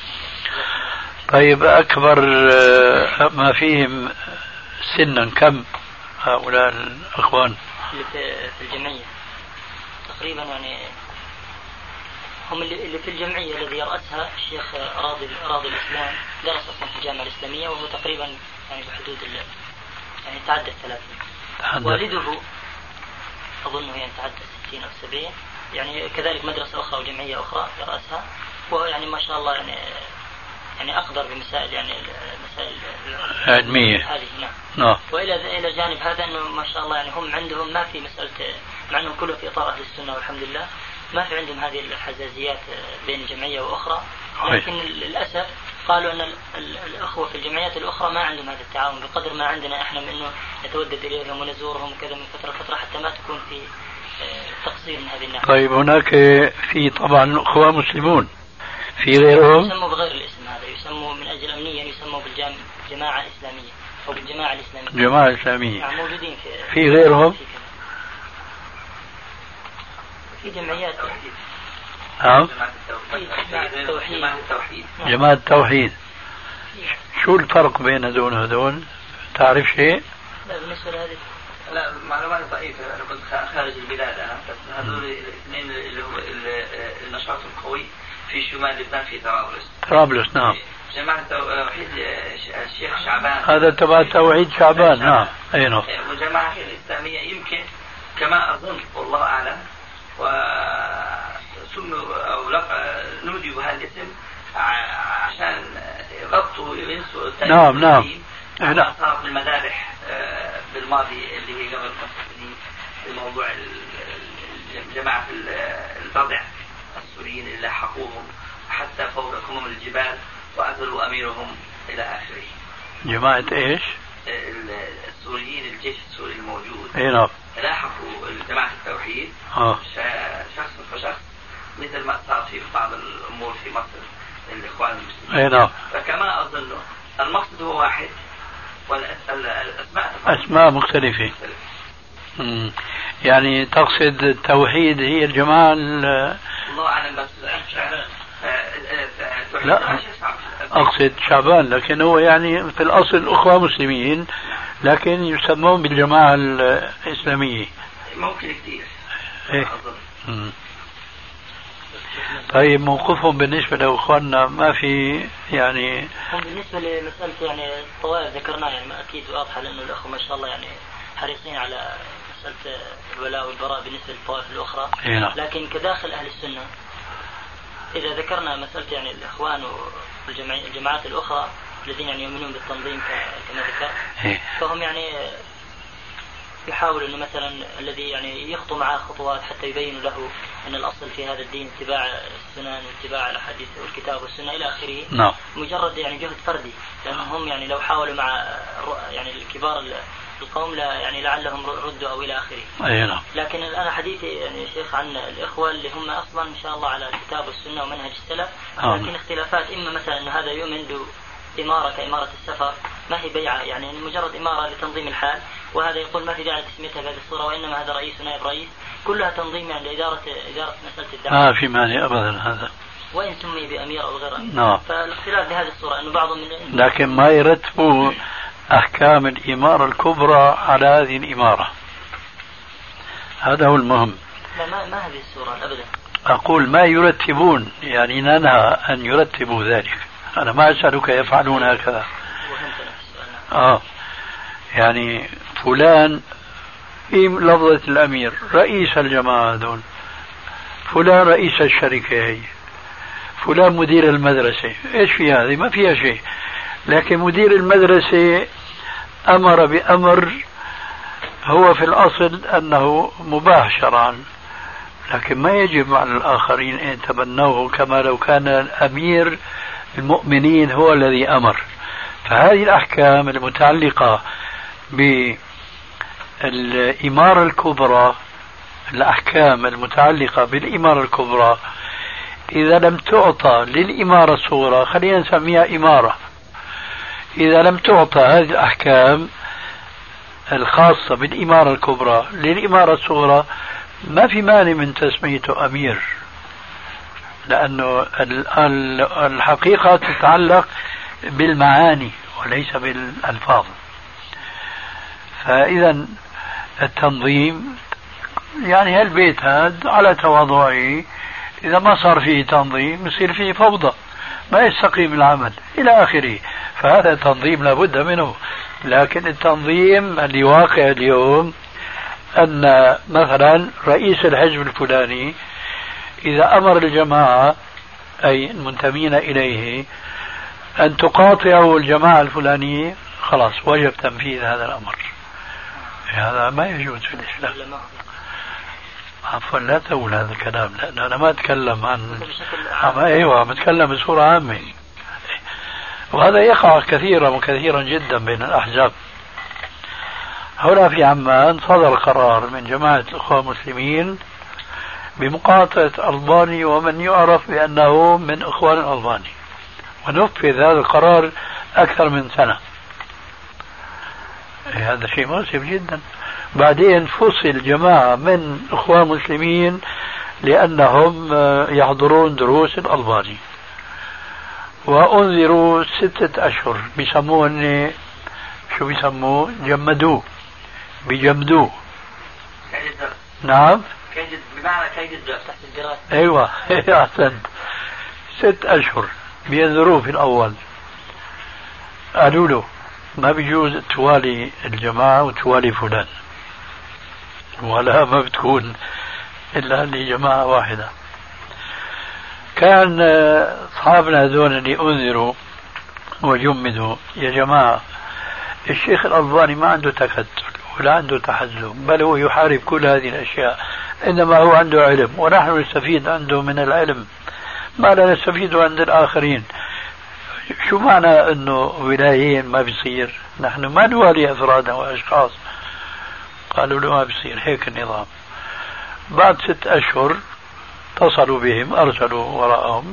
طيب أكبر ما فيهم سنا كم هؤلاء الأخوان؟ في الجمعية تقريبا يعني هم اللي في الجمعية الذي يرأسها الشيخ راضي الإسلام، درس أصلا في الجامعة الإسلامية، وهو تقريبا يعني بحدود يعني تعدى 30. والده أظنه يعني تعدى 60 أو 70، يعني كذلك مدرسة أخرى وجمعية أخرى يرأسها، وهو يعني ما شاء الله يعني أقدر بمسائل يعني المسائل علمية هذه. نعم. وإلى جانب هذا أنه ما شاء الله يعني هم عندهم ما في مسألة، مع أنهم كله في إطار أهل السنة والحمد لله، ما في عندهم هذه الحزازيات بين جمعية وأخرى. لكن للأسف قالوا أن الأخوة في الجمعيات الأخرى ما عندهم هذا التعاون بقدر ما عندنا إحنا، من أنه نتودد إليهم ونزورهم كذا من فترة لفترة حتى ما تكون في تقصير من هذه الناحية. طيب هناك في طبعا أخوة مسلمون في غيرهم يسموا بغير الاسم هذا، يسموا من أجل أمنيا يسموا بالجماعة الإسلامية أو بالجماعة الإسلامية. جماعة إسلامية. يعني موجودين في غيرهم في جمعيات. نعم. جماعة التوحيد. شو الفرق بين هذول تعرف شيء؟ لا بالنسبة لهذه لا معلومات ضعيفة، أنا كنت خارج البلاد أنا، بس هذول الاثنين اللي هو النشاط القوي في شمال لبنان في طرابلس. نعم. جماعة توحيد الشيخ شعبان، هذا تبع توحيد شعبان. نعم. أي نعم. والجماعة الإسلامية يمكن كما أظن والله أعلم، وسموا أو نودي بهذا الاسم عشان يغطوا ينسوا. نعم. احنا صار في المذابح بالماضي اللي هي قبل 5 سنين بموضوع جماعة البضع السوريين اللي لاحقوهم حتى فوق كمم الجبال وأزلوا أميرهم إلى آخره. جماعة إيش؟ السوريين، الجيش السوري الموجود. أي نعم. لاحقوا جماعة التوحيد شخص فشخص، مثل ما صار في بعض الأمور في مصر الإخوان المسلمين. أي نعم. فكما أظن المقصد هو واحد والأسماء أسماء مختلفة. يعني تقصد التوحيد هي الجماعة الله أعلم، بس لا أقصد شعبان، لكن هو يعني في الأصل أخوة مسلمين لكن يسمون بالجماعة الإسلامية. ممكن كثير. إيه. طيب موقفهم بالنسبة لأخواننا ما في يعني؟ هم بالنسبة لمسألة يعني الطوائف ذكرناها يعني أكيد واضحة، لأنه الأخوة ما شاء الله يعني حريصين على مسألة الولاء والبراء بالنسبة للطوائف الأخرى. لكن كداخل أهل السنة إذا ذكرنا مسألة يعني الإخوان والجماعات الأخرى الذين يعني يؤمنون بالتنظيم كما ذكر، فهم يعني يحاول أنه مثلا الذي يعني يخطو معه خطوات حتى يبين له أن الأصل في هذا الدين اتباع السنن واتباع الأحاديث والكتاب والسنة إلى آخره. مجرد يعني جهد فردي، لأنهم يعني لو حاولوا مع يعني الكبار القوم لا يعني لعلهم ردوا أو إلى آخره. أي نعم. لكن أنا حديثي يعني شيخ عن الإخوة اللي هم أصلا إن شاء الله على الكتاب والسنة ومنهج السلف، لكن اختلافات إما مثلا أن هذا يؤمن بإمارة كإمارة السفر ما هي بيعة يعني مجرد إمارة لتنظيم الحال، وهذا يقول ما في داعي تسميتها بهذه الصورة وإنما هذا رئيس ونائب رئيس، كلها تنظيم يعني لإدارة مسألة الدعوة. ما في مانع أبدا هذا. وإن سمي بأمير أو غيره. نعم. فالاختلاف بهذه الصورة أنه بعضهم لكن ما يرتبوا أحكام الإمارة الكبرى على هذه الإمارة، هذا هو المهم. لا ما هذه الصورة أبدا. أقول ما يرتبون، يعني ننهى أن يرتبوا ذلك. أنا ما أسألك يفعلون هكذا. يعني فلان في لفظة الأمير رئيس الجماعة دول، فلان رئيس الشركة هي، فلان مدير المدرسة، إيش في هذه؟ ما فيها شيء. لكن مدير المدرسة أمر بأمر هو في الأصل أنه مباح شرعا، لكن ما يجب على الآخرين أن يتبنوه كما لو كان الأمير المؤمنين هو الذي أمر. فهذه الأحكام المتعلقة بالإمارة الكبرى، الأحكام المتعلقة بالإمارة الكبرى إذا لم تعطى للإمارة الصغرى، خلينا نسميها إمارة، إذا لم تعطى هذه الأحكام الخاصة بالإمارة الكبرى للإمارة الصغرى ما في مانع من تسميته أمير، لأنه الحقيقة تتعلق بالمعاني وليس بالألفاظ. فإذا التنظيم يعني هالبيت هذا على تواضعه، إذا ما صار فيه تنظيم يصير فيه فوضى، ما يستقيم العمل إلى آخره. فهذا تنظيم لابد منه. لكن التنظيم اللي واقع اليوم أن مثلا رئيس الحزب الفلاني إذا أمر الجماعة أي المنتمين إليه أن تقاطعوا الجماعة الفلانية، خلاص وجب تنفيذ هذا الأمر. هذا ما يجوز في الإسلام. عفوا لا تقول هذا الكلام، لأن أنا ما أتكلم عن أيوة بتكلم بصورة عامة، وهذا يقع كثيرا وكثيرا جدا بين الأحزاب. هنا في عمان صدر قرار من جماعة الأخوة المسلمين بمقاطعة ألباني ومن يعرف بأنه من إخوان الألباني، ونفذ هذا القرار أكثر من سنة. هذا شيء مؤسف جدا. بعدين فصل جماعة من إخوان مسلمين لأنهم يحضرون دروس الألباني، وأنذروا 6 أشهر، بيسموه شو بيسموه؟ بيجمدوه. نعم بمعنى كيد الدراسة تحت الدراسة. أيوة أحسنت. 6 أشهر بينذروه في الأول، قالوا له ما بيجوز توالي الجماعة وتوالي فلان، ولا ما بتكون إلا لجماعة واحدة. كان أصحابنا هذول اللي أنذروا وجمدوا يا جماعة الشيخ الألباني ما عنده تكتل ولا عنده تحزب، بل هو يحارب كل هذه الأشياء، إنما هو عنده علم ونحن نستفيد عنده من العلم ما لا نستفيد عند الآخرين. شو معنى أنه ولايين ما بيصير؟ نحن ما نوالي أفرادا وأشخاص. قالوا له ما بيصير هيك النظام. بعد 6 أشهر اتصلوا بهم، أرسلوا وراءهم،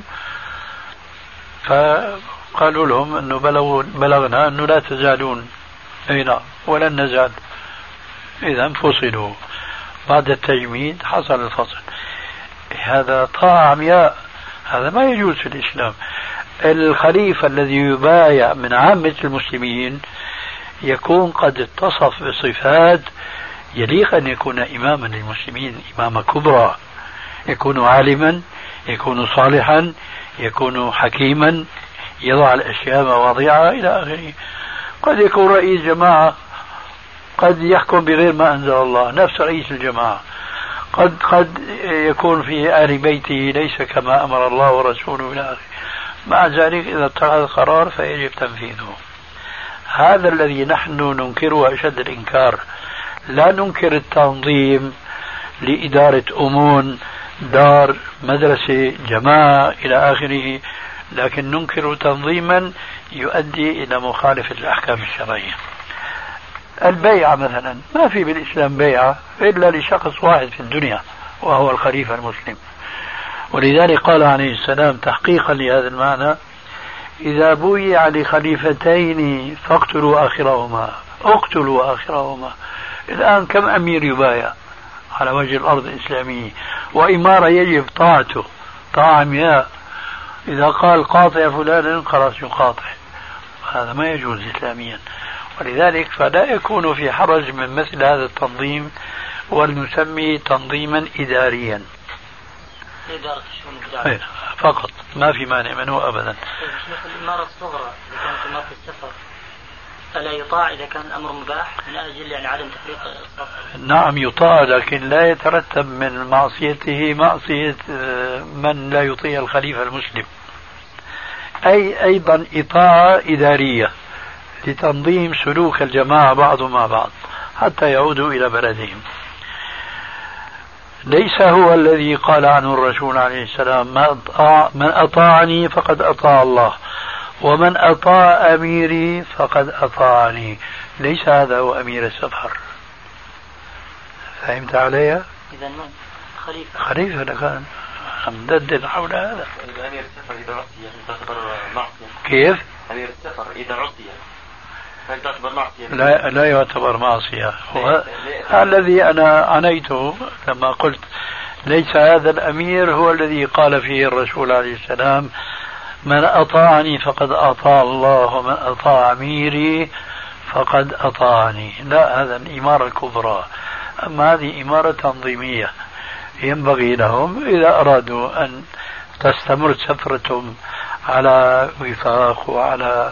فقالوا لهم أنه بلغنا أنه لا تزالون أين ولن نزال. إذا فصلوا. بعد التجميد حصل الفصل. هذا طاعة عمياء، هذا ما يجوز في الإسلام. الخليفة الذي يبايع من عامة المسلمين يكون قد اتصف بصفات يليق أن يكون إماما للمسلمين، إماما كبرى، يكون عالما، يكون صالحا، يكون حكيما، يضع الأشياء مواضعها إلى آخره. قد يكون رئيس جماعة قد يحكم بغير ما أنزل الله، نفس رئيس الجماعة. قد يكون في آل بيته ليس كما أمر الله ورسوله إلى آخره. مع ذلك إذا اتخذ قرار فيجب تنفيذه. هذا الذي نحن ننكره أشد الإنكار. لا ننكر التنظيم لإدارة أمون، دار، مدرسة، جماعة إلى آخره، لكن ننكر تنظيما يؤدي إلى مخالفة الأحكام الشرعية. البيعة مثلا، ما في بالإسلام بيعة إلا لشخص واحد في الدنيا وهو الخليفة المسلم. ولذلك قال عليه السلام تحقيقا لهذا المعنى: إذا بويع لخليفتين فاقتلوا آخرهما، اقتلوا آخرهما. الآن كم أمير يبايع على وجه الأرض الإسلامية، وإمارة يجب طاعته طاعة عمياء، إذا قال قاطع فلانا خلاص يقاطع، هذا ما يجوز إسلاميا. ولذلك فلا يكون في حرج من مثل هذا التنظيم، ولنسميه تنظيما إداريا فقط، ما في مانع منه أبدا. الإمارة الصغرى إذا كانت إمارة السفر فلا يطاع إذا كان الأمر مباح من أجل يعني عدم تفريق الصف؟ نعم يطاع، لكن لا يترتب من معصيته معصية من لا يطيع الخليفة المسلم. أي أيضا إطاعة إدارية لتنظيم سلوك الجماعة بعضهم مع بعض حتى يعودوا إلى بلدهم. ليس هو الذي قال عنه الرسول عليه السلام: من أطاعني فقد أطاع الله، ومن أطاع أميري فقد أطاعني. ليس هذا هو أمير السفر. فهمت علي؟ إذا من خليفة كان مددد حول هذا. أمير السفر إذا عصي تعتبر معصية. كيف؟ أمير السفر إذا عصي هل تعتبر معصية؟ لا يعتبر معصية. الذي أنا عنيته لما قلت ليس هذا الأمير هو الذي قال فيه الرسول عليه السلام: من أطاعني فقد أطاع الله، ومن أطاع أميري فقد أطاعني. لا، هذا الإمارة الكبرى. أما هذه إمارة تنظيمية ينبغي لهم إذا أرادوا أن تستمر سفرتهم على وفاق وعلى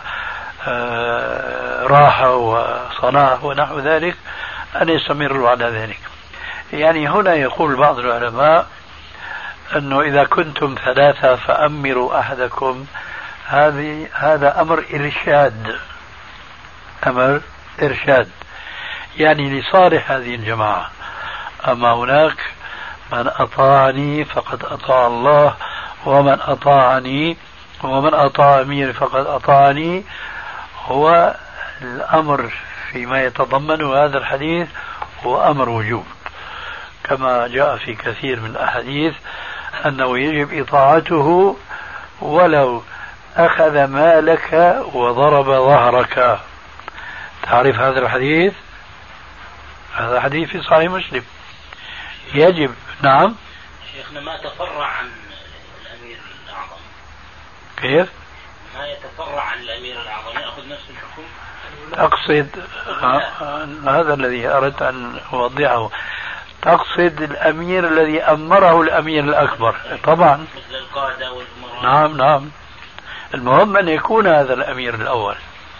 راحة وصلاح ونحو ذلك أن يستمروا على ذلك. يعني هنا يقول بعض العلماء أنه إذا كنتم ثلاثة فأمروا أحدكم، هذا أمر إرشاد، أمر إرشاد يعني لصالح هذه الجماعة. أما هناك من أطاعني فقد أطاع الله، ومن أطاعني ومن أطاع أميري فقد أطاعني، هو الأمر فيما يتضمنه هذا الحديث هو أمر وجوب، كما جاء في كثير من الأحاديث أنه يجب إطاعته ولو أخذ مالك وضرب ظهرك. تعرف هذا الحديث؟ هذا حديث في صحيح مسلم. يجب. نعم شيخنا ما تفرع عن الأمير الأعظم. كيف؟ ما يتفرع عن الأمير الأعظم يأخذ نفس الحكم. أقصد هذا الذي أردت أن أوضحه، تقصد الأمير الذي أمره الأمير الأكبر طبعا، مثل القادة والأمراء. نعم. المهم أن يكون هذا الأمير الأول،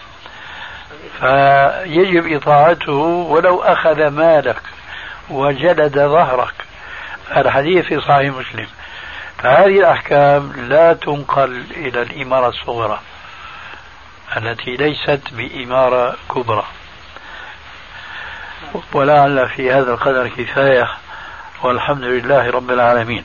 فيجب إطاعته ولو أخذ مالك وجلد ظهرك. الحديث في صحيح مسلم. فهذه الأحكام لا تنقل إلى الإمارة الصغرى التي ليست بإمارة كبرى. ولعل في هذا القدر كفاية، والحمد لله رب العالمين.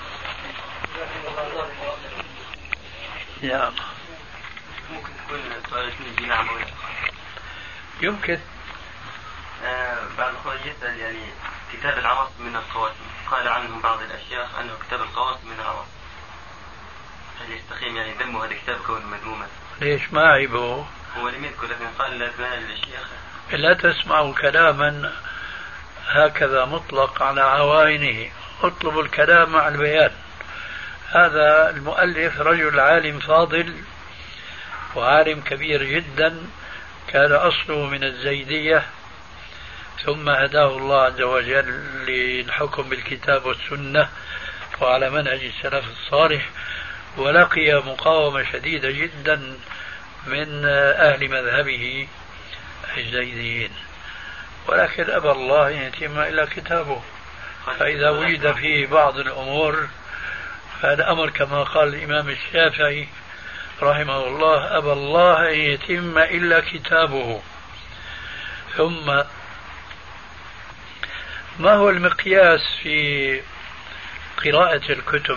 يا الله. ممكن تكون سؤال اسمه نعم ولا يمكن. بعض الأخوة يسأل يعني كتاب العواصم من القواسم، قال عنهم بعض الأشياخ أنه كتاب القواسم من العواصم، هل يستقيم يعني ذمه هذا الكتاب كونه مذموما؟ ليش ما عيبه؟ هو لم يذكر، لكن قال الأسماء للشيخ. لا تسمعوا كلاما هكذا مطلق على عوائنه، اطلبوا الكلام مع البيان. هذا المؤلف رجل عالم فاضل وعالم كبير جدا، كان أصله من الزيدية، ثم هداه الله عز وجل للحكم بالكتاب والسنة وعلى منهج السلف الصالح، ولقي مقاومة شديدة جدا من أهل مذهبه الزيديين، ولكن أبى الله أن يتم إلا كتابه. فإذا وجد فيه بعض الأمور فهذا أمر كما قال الإمام الشافعي رحمه الله: أبى الله أن يتم إلا كتابه. ثم ما هو المقياس في قراءة الكتب؟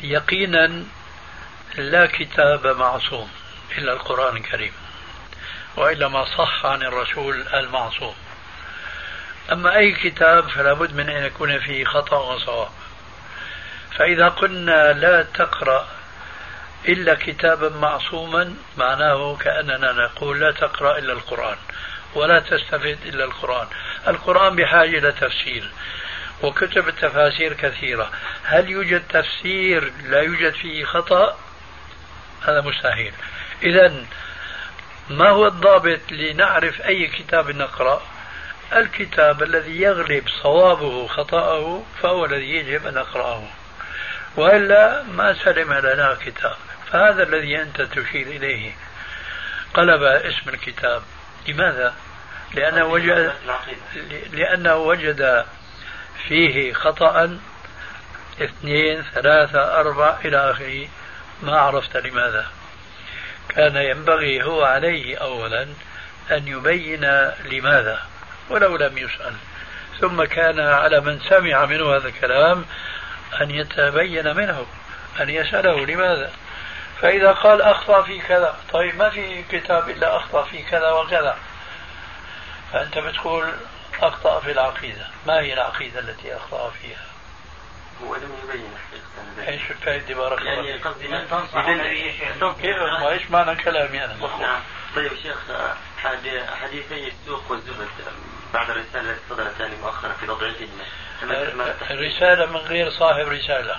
يقينا لا كتاب معصوم إلا القرآن الكريم، وإلا ما صح عن الرسول المعصوم. أما أي كتاب فلا بد من أن يكون فيه خطأ وصواب. فإذا قلنا لا تقرأ إلا كتابا معصوما معناه كأننا نقول لا تقرأ إلا القرآن ولا تستفيد إلا القرآن. القرآن بحاجة إلى تفسير وكتب التفاسير كثيرة. هل يوجد تفسير لا يوجد فيه خطأ؟ هذا مستحيل. إذن ما هو الضابط لنعرف أي كتاب نقرأ؟ الكتاب الذي يغلب صوابه خطأه فهو الذي يجب أن نقرأه، وإلا ما سلم لنا كتاب. فهذا الذي أنت تشير إليه قلب اسم الكتاب. لماذا؟ لأنه وجد فيه خطأ 2 3 4 إلى آخره. ما عرفت لماذا. كان ينبغي هو عليه أولا أن يبين لماذا ولو لم يسأل، ثم كان على من سمع منه هذا الكلام أن يتبين منه، أن يسأله لماذا. فإذا قال أخطأ في كذا، طيب ما في كتاب إلا أخطأ في كذا وكذا، فأنت بتقول أخطأ في العقيدة. ما هي العقيدة التي أخطأ فيها؟ هو لم يبين. ايش الفائدة بارك الله يعني قصدي من تنصح كيف ما ايش معنى كلامي أنا؟ نعم. طيب شيخ، حديثي السوق والزهد بعد الرسالة التي صدرت يعني مؤخرا في تضعيف الرسالة من غير صاحب رسالة.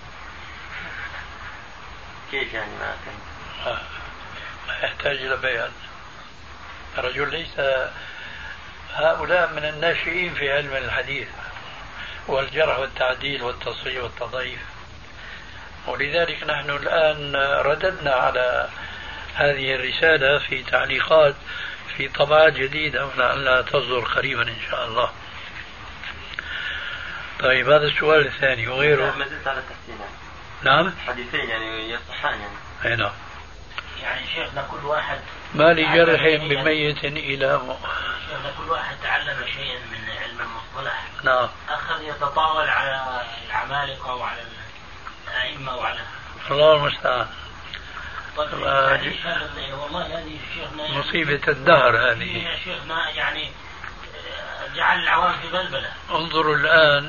كيف يعني ما يحتاج إلى بيان. الرجل ليس، هؤلاء من الناشئين في علم الحديث والجرح والتعديل والتصحيح والتضعيف، ولذلك نحن الآن رددنا على هذه الرسالة في تعليقات في طبعات جديدة ولعلها تصدر قريبا إن شاء الله. طيب هذا السؤال الثاني وغيره. ما زلت على التحسين. نعم حديثين يعني يصحان يعني. أي نعم. يعني شيخنا كل واحد ما لجرح بميت إلى شيخنا كل واحد تعلم شيئا من علم المصطلح. نعم. أخذ يتطاول على العمالقة وعلى الأئمة وعلى الله المستعان. والله هذه شيخنا مصيبة الدهر هذه يا شيخنا، يعني جعل العوام في بلبلة. انظروا الآن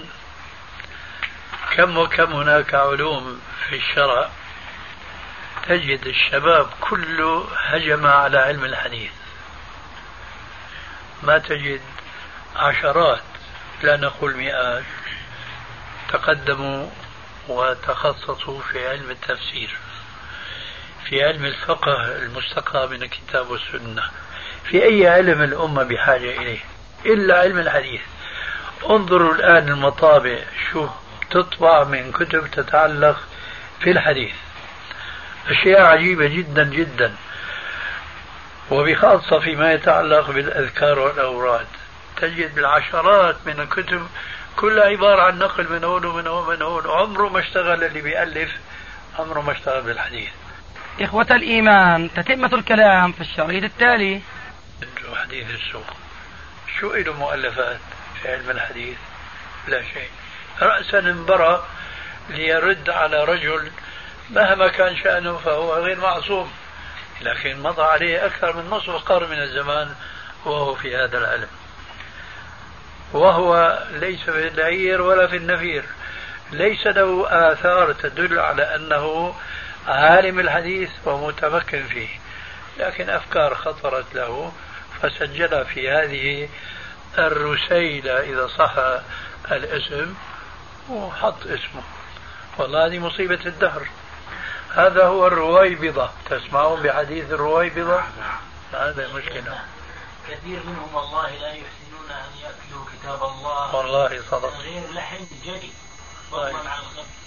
كم وكم هناك علوم في الشرع تجد الشباب كله هجم على علم الحديث. ما تجد عشرات لا نقول مئات تقدموا وتخصصوا في علم التفسير، في علم الفقه المستقى من الكتاب والسنة، في أي علم الأمة بحاجة إليه إلا علم الحديث. انظروا الآن المطابع شو تطبع من كتب تتعلق في الحديث، أشياء عجيبة جدا جدا، وبخاصة فيما يتعلق بالأذكار والأوراد تجد بالعشرات من الكتب كلها عبارة عن نقل من هون ومن هون ومن هون. عمره ما اشتغل اللي بيألف، عمره ما اشتغل بالحديث. إخوة الإيمان، تتمة الكلام في الشريط التالي. حديث السوق شو له مؤلفات في علم الحديث؟ لا شيء. رأسا انبرى ليرد على رجل مهما كان شأنه فهو غير معصوم، لكن مضى عليه أكثر من نصف قرن من الزمان وهو في هذا العلم، وهو ليس في العير ولا في النفير، ليس له آثار تدل على أنه عالم الحديث ومتمكن فيه، لكن أفكار خطرت له فسجلها في هذه الرسيلة إذا صح الاسم وحط اسمه. والله هذه مصيبة الدهر. هذا هو الرويبضة، تسمعون بحديث الرويبضة؟ هذا مشكلة. كثير منهم والله لا يحسنون أن يأكلوا كتاب الله والله صدق غير لحم جدي فضلا عن الخبز.